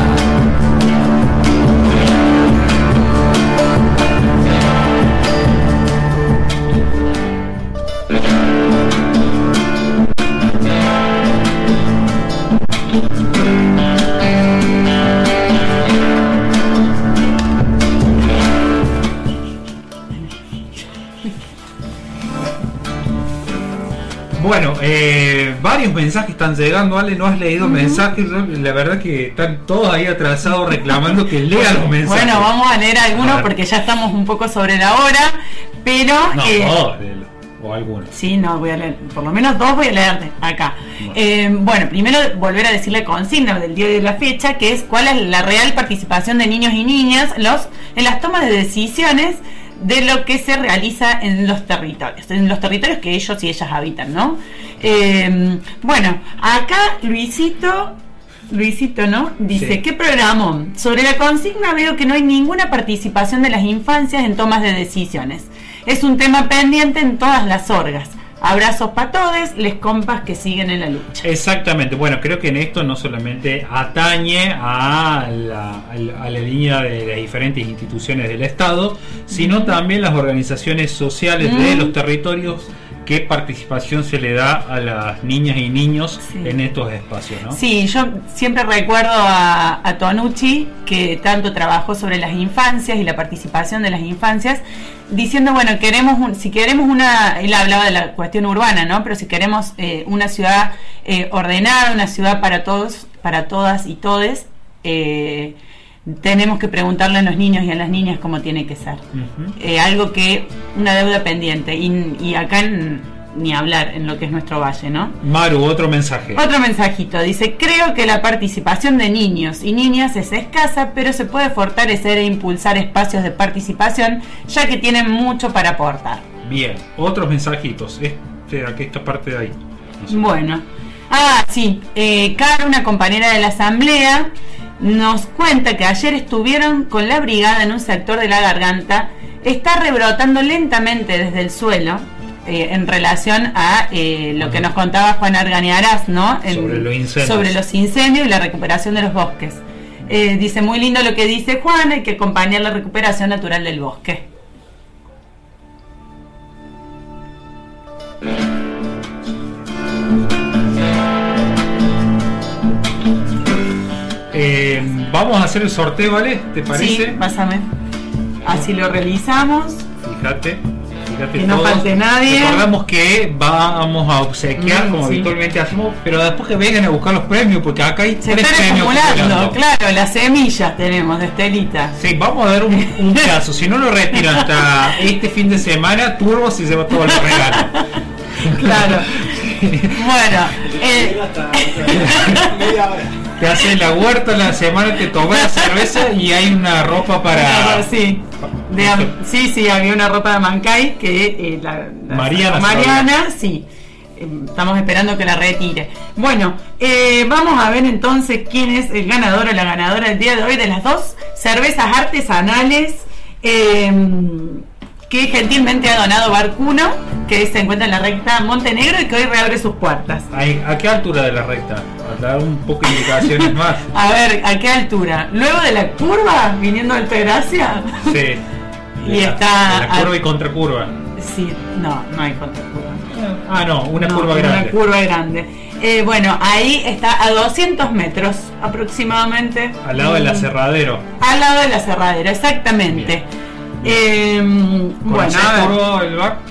Bueno, eh, varios mensajes están llegando. Ale, ¿no has leído uh-huh. mensajes? La verdad que están todos ahí atrasados reclamando que lean los mensajes. Bueno, vamos a leer algunos porque ya estamos un poco sobre la hora, pero... No, eh, oh, o alguno. Sí, no, voy a leer, por lo menos dos voy a leerte acá. Bueno, eh, bueno primero volver a decir la consigna del día de la fecha, que es cuál es la real participación de niños y niñas los, en las tomas de decisiones de lo que se realiza en los territorios, en los territorios que ellos y ellas habitan, ¿no? Eh, bueno, acá Luisito... Luisito, ¿no? Dice, sí. ¿Qué programón? Sobre la consigna veo que no hay ninguna participación de las infancias en tomas de decisiones. Es un tema pendiente en todas las orgas. Abrazos para todos, les compas que siguen en la lucha. Exactamente, bueno, creo que en esto no solamente atañe a la, a la línea de las diferentes instituciones del Estado, sino mm. también las organizaciones sociales mm. de los territorios. ¿Qué participación se le da a las niñas y niños sí. en estos espacios, ¿no? Sí, yo siempre recuerdo a, a Tonucci, que tanto trabajó sobre las infancias y la participación de las infancias, diciendo, bueno, queremos un, si queremos una, él hablaba de la cuestión urbana, ¿no? Pero si queremos eh, una ciudad eh, ordenada, una ciudad para todos, para todas y todes, eh, tenemos que preguntarle a los niños y a las niñas cómo tiene que ser. Uh-huh. Eh, algo que, una deuda pendiente, y, y acá en, ni hablar en lo que es nuestro valle, ¿no? Maru, otro mensaje. Otro mensajito, dice, creo que la participación de niños y niñas es escasa, pero se puede fortalecer e impulsar espacios de participación, ya que tienen mucho para aportar. Bien, otros mensajitos, este, aquí esta parte de ahí. No sé. Bueno, ah, sí, eh, Cara, una compañera de la asamblea, nos cuenta que ayer estuvieron con la brigada en un sector de la garganta, está rebrotando lentamente desde el suelo, eh, en relación a eh, lo que nos contaba Juan Arganiaraz, ¿no? En, sobre los incendios. Sobre los incendios y la recuperación de los bosques. Eh, dice, muy lindo lo que dice Juan, hay que acompañar la recuperación natural del bosque. Eh, vamos a hacer el sorteo, ¿vale? ¿Te parece? Sí, pásame. Así lo realizamos. Fíjate, fíjate. Que no falte nadie. Recordamos que vamos a obsequiar, mm, como sí. habitualmente hacemos, pero después que vengan a buscar los premios, porque acá hay se tres están premios. Acumulando, claro, las semillas tenemos de Estelita. Sí, vamos a dar un, un caso. Si no lo retiran hasta este fin de semana, Turbo se lleva todos los regalos. Claro. Bueno, eh, media hora. Te hace la huerta la semana, te tomé la cerveza y hay una ropa para... Sí, de, sí, sí, había una ropa de Mancay que eh, la, la Mariana, Mariana sí, eh, estamos esperando que la retire. Bueno, eh, vamos a ver entonces quién es el ganador o la ganadora del día de hoy de las dos cervezas artesanales eh, que gentilmente ha donado Barcuno, que se encuentra en la recta Montenegro y que hoy reabre sus puertas. ¿A qué altura de la recta? Para dar un poco de indicaciones más. A ver, ¿a qué altura? ¿Luego de la curva, viniendo de Altagracia? Sí. Y la, está... la curva a... y contracurva. Sí, no, no hay contracurva. Ah, no, una no, curva grande. Una curva grande. Eh, bueno, ahí está a doscientos metros aproximadamente. Al lado mm, del aserradero. Al lado del aserradero, exactamente. Bien. Eh, bueno, curva el bar?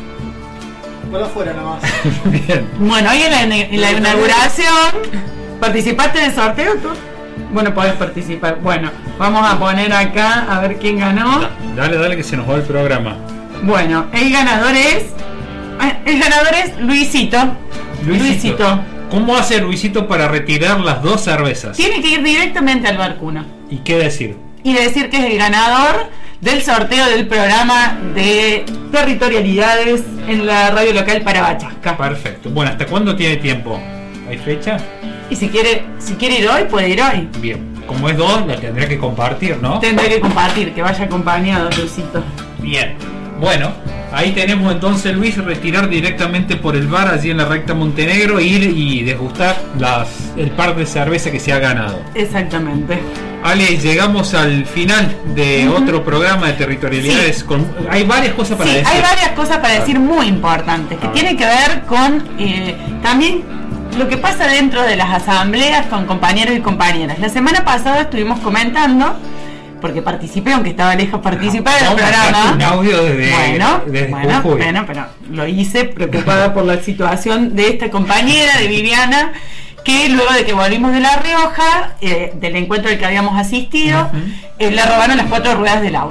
Por afuera nomás. Bien. Bueno, hoy en la, en la inauguración... ¿Participaste del sorteo tú? Bueno, podés participar. Bueno, vamos a poner acá a ver quién ganó. Dale, dale que se nos va el programa. Bueno, el ganador es... El ganador es Luisito. Luisito. Luisito. ¿Cómo hace Luisito para retirar las dos cervezas? Tiene que ir directamente al Barcuno. ¿Y qué decir? Y decir que es el ganador del sorteo del programa de territorialidades en la radio local para Bachasca. Perfecto. Bueno, ¿hasta cuándo tiene tiempo? ¿Hay fecha? Y si quiere, si quiere ir hoy, puede ir hoy. Bien. Como es dos, la tendrá que compartir, ¿no? Tendrá que compartir, que vaya acompañado, Luisito. Bien. Bueno, ahí tenemos entonces, Luis, retirar directamente por el bar allí en la recta Montenegro, ir y degustar las, el par de cerveza que se ha ganado. Exactamente. Ale, llegamos al final de uh-huh. otro programa de territorialidades. Sí. Con, hay varias cosas para sí, decir. Hay varias cosas para decir muy importantes, que tienen que ver con eh, también lo que pasa dentro de las asambleas con compañeros y compañeras. La semana pasada estuvimos comentando, porque participé, aunque estaba lejos participar del programa. Un audio desde, bueno, desde bueno, bueno, pero lo hice preocupada por la situación de esta compañera, de Viviana, que luego de que volvimos de La Rioja, eh, del encuentro al que habíamos asistido, uh-huh. eh, le robaron las cuatro ruedas del auto.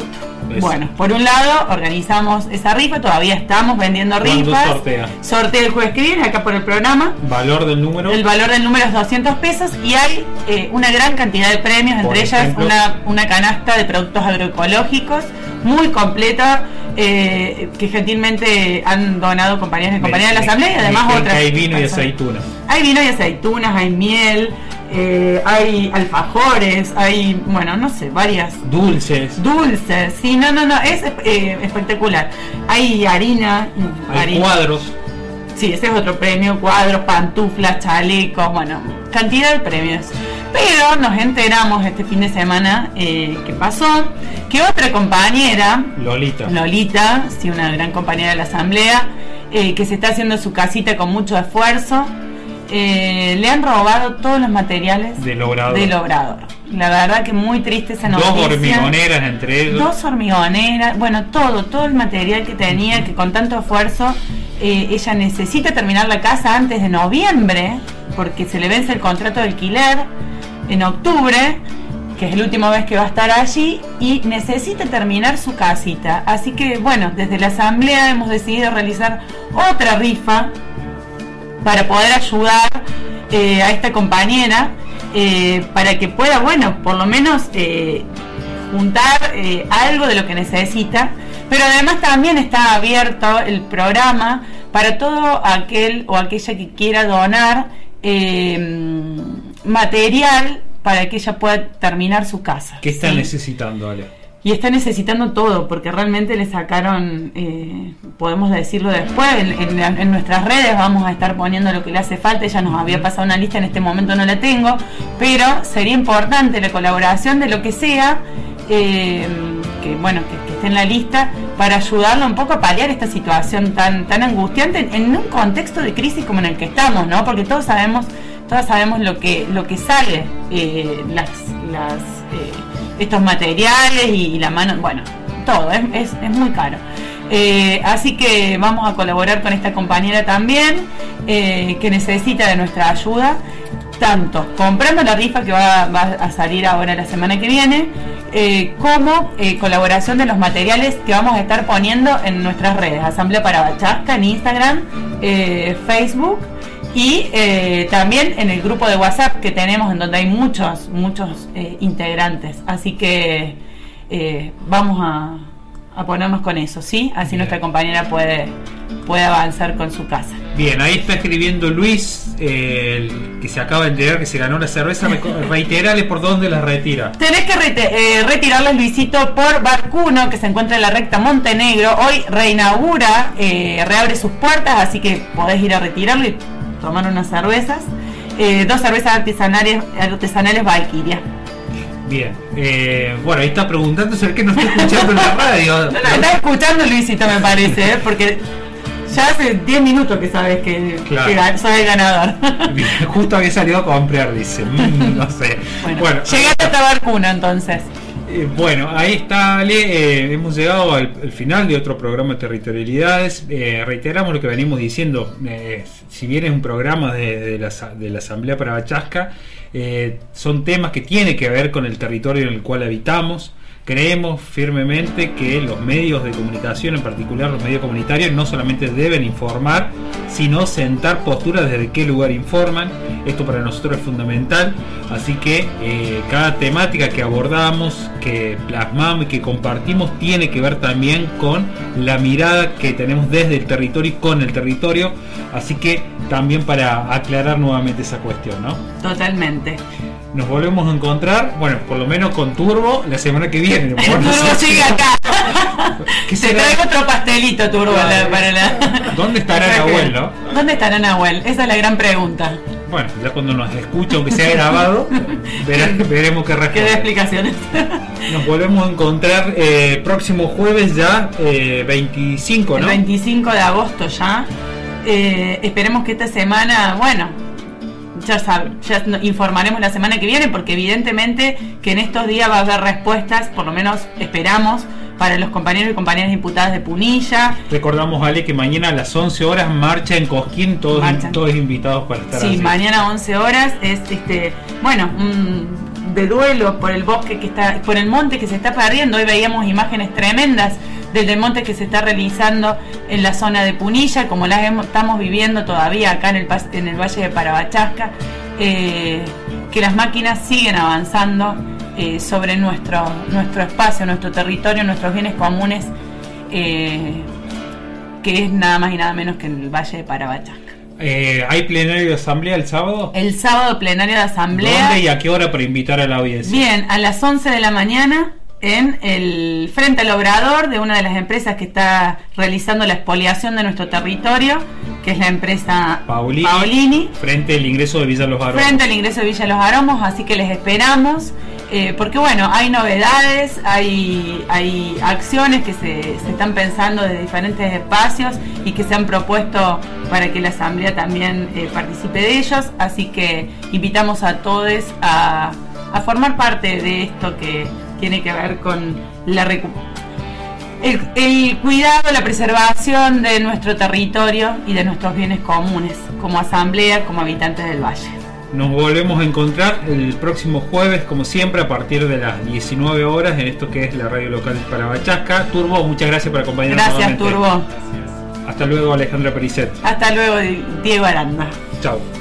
Eso. Bueno, por un lado organizamos esa rifa, todavía estamos vendiendo ¿Cuándo rifas. sortea? Sorteo el jueves que viene, acá por el programa. ¿Valor del número? El valor del número es doscientos pesos y hay eh, una gran cantidad de premios, Por entre ellas ejemplo. una, una canasta de productos agroecológicos muy completa, eh, que gentilmente han donado compañeras y compañeras de la Asamblea y además Dicen otras. que hay vino y personas. aceitunas. Hay vino y aceitunas, hay miel, eh, hay alfajores, hay, bueno, no sé, varias. Dulces. Dulces, sí, no, no, no, es eh, espectacular. Hay harina, Hay harina. cuadros. Sí, ese es otro premio, cuadros, pantuflas, chalecos, bueno, cantidad de premios. Pero nos enteramos este fin de semana eh, que pasó, que otra compañera, Lolita. Lolita, sí, una gran compañera de la Asamblea, eh, que se está haciendo su casita con mucho esfuerzo, eh, le han robado todos los materiales Del obrador. del obrador. La verdad que muy triste esa noticia. Dos hormigoneras entre ellos. Dos hormigoneras, bueno, todo, todo el material que tenía, que con tanto esfuerzo, eh, ella necesita terminar la casa antes de noviembre, porque se le vence el contrato de alquiler en octubre, que es la última vez que va a estar allí, y necesita terminar su casita. Así que, bueno, desde la Asamblea hemos decidido realizar otra rifa para poder ayudar eh, a esta compañera, eh, para que pueda, bueno, por lo menos eh, juntar eh, algo de lo que necesita, pero además también está abierto el programa para todo aquel o aquella que quiera donar eh, material para que ella pueda terminar su casa. ¿Qué está ¿sí? necesitando, Ale? Y está necesitando todo, porque realmente le sacaron, eh, podemos decirlo después, en, en, en nuestras redes vamos a estar poniendo lo que le hace falta. Ella nos había pasado una lista, en este momento no la tengo, pero sería importante la colaboración de lo que sea, eh, que bueno, que, que esté en la lista, para ayudarlo un poco a paliar esta situación tan, tan angustiante en, en un contexto de crisis como en el que estamos, ¿no? Porque todos sabemos, todas sabemos lo que, lo que sale, eh, las, las eh, estos materiales y, y la mano, bueno, todo, es, es, es muy caro. Eh, así que vamos a colaborar con esta compañera también, eh, que necesita de nuestra ayuda, tanto comprando la rifa que va, va a salir ahora la semana que viene, eh, como eh, colaboración de los materiales que vamos a estar poniendo en nuestras redes, Asamblea Parabachasca en Instagram, eh, Facebook, y eh, también en el grupo de WhatsApp que tenemos, en donde hay muchos, muchos eh, integrantes. Así que eh, vamos a, a ponernos con eso, ¿sí? Así Bien. Nuestra compañera puede, puede avanzar con su casa. Bien, ahí está escribiendo Luis, eh, el que se acaba de enterar que se ganó la cerveza. Reiterale por dónde la retira. Tenés que rete- eh, retirarlas, Luisito, por Barcuno, que se encuentra en la recta Montenegro. Hoy reinaugura, eh, reabre sus puertas, así que podés ir a retirarlo y tomar unas cervezas, eh, dos cervezas artesanales, artesanales Valkyria. Bien, eh, bueno, ahí está preguntando sobre qué no está escuchando en la radio. No, no, está escuchando Luisito, me parece, ¿eh? Porque ya hace diez minutos que sabes que, claro. que soy el ganador. Bien, justo había salido a comprar, dice, mm, no sé. Bueno, bueno llegaste hasta Barcuno entonces. Eh, bueno, ahí está, Ale, eh, hemos llegado al, al final de otro programa de territorialidades. Eh, reiteramos lo que venimos diciendo, eh, si bien es un programa de, de, la, de la Asamblea Parabachasca, eh, son temas que tienen que ver con el territorio en el cual habitamos. Creemos firmemente que los medios de comunicación, en particular los medios comunitarios, no solamente deben informar, sino sentar posturas desde qué lugar informan. Esto para nosotros es fundamental, así que eh, cada temática que abordamos, que plasmamos y que compartimos tiene que ver también con la mirada que tenemos desde el territorio y con el territorio, así que también para aclarar nuevamente esa cuestión, ¿no? Totalmente. Nos volvemos a encontrar, bueno, por lo menos con Turbo la semana que viene. El Turbo sigue acá. Se trae otro pastelito, Turbo, la, para la... ¿Dónde estará Nahuel, no? ¿Dónde estará Nahuel? Esa es la gran pregunta. Bueno, ya cuando nos escuche, aunque sea grabado, verá, veremos qué responde. ¿Qué da explicaciones? Nos volvemos a encontrar el eh, próximo jueves ya, eh, veinticinco, ¿no? El veinticinco de agosto ya. Eh, esperemos que esta semana, bueno, ya, sab- ya informaremos la semana que viene, porque evidentemente que en estos días va a haber respuestas, por lo menos esperamos, para los compañeros y compañeras diputadas de Punilla. Recordamos, Ale, que mañana a las once horas marcha en Cosquín, todos, todos invitados para estar Sí, allí. Mañana a once horas es, este, bueno, un, de duelo por el bosque que está, por el monte que se está perdiendo. Hoy veíamos imágenes tremendas del desmonte que se está realizando en la zona de Punilla, como las hemos, estamos viviendo todavía acá en el, en el Valle de Parabachasca, eh, que las máquinas siguen avanzando eh, sobre nuestro, nuestro espacio, nuestro territorio, nuestros bienes comunes, eh, que es nada más y nada menos que en el Valle de Parabachasca. Eh, ¿Hay plenario de asamblea el sábado? El sábado plenario de asamblea. ¿Dónde y a qué hora para invitar a la audiencia? Bien, a las once de la mañana en el frente al obrador de una de las empresas que está realizando la expoliación de nuestro territorio, que es la empresa Paulini, Paulini, frente al ingreso de Villa Los Aromos. Frente al ingreso de Villa Los Aromos, así que les esperamos, eh, porque bueno, hay novedades, hay, hay acciones que se, se están pensando de diferentes espacios y que se han propuesto para que la asamblea también eh, participe de ellos, así que invitamos a todos a, a formar parte de esto que tiene que ver con la recu- el, el cuidado, la preservación de nuestro territorio y de nuestros bienes comunes, como asamblea, como habitantes del valle. Nos volvemos a encontrar el próximo jueves, como siempre, a partir de las diecinueve horas, en esto que es la radio local de Parabachasca. Turbo, muchas gracias por acompañarnos. Gracias, nuevamente. Turbo. Hasta luego, Alejandra Pericet. Hasta luego, Diego Aranda. Chao.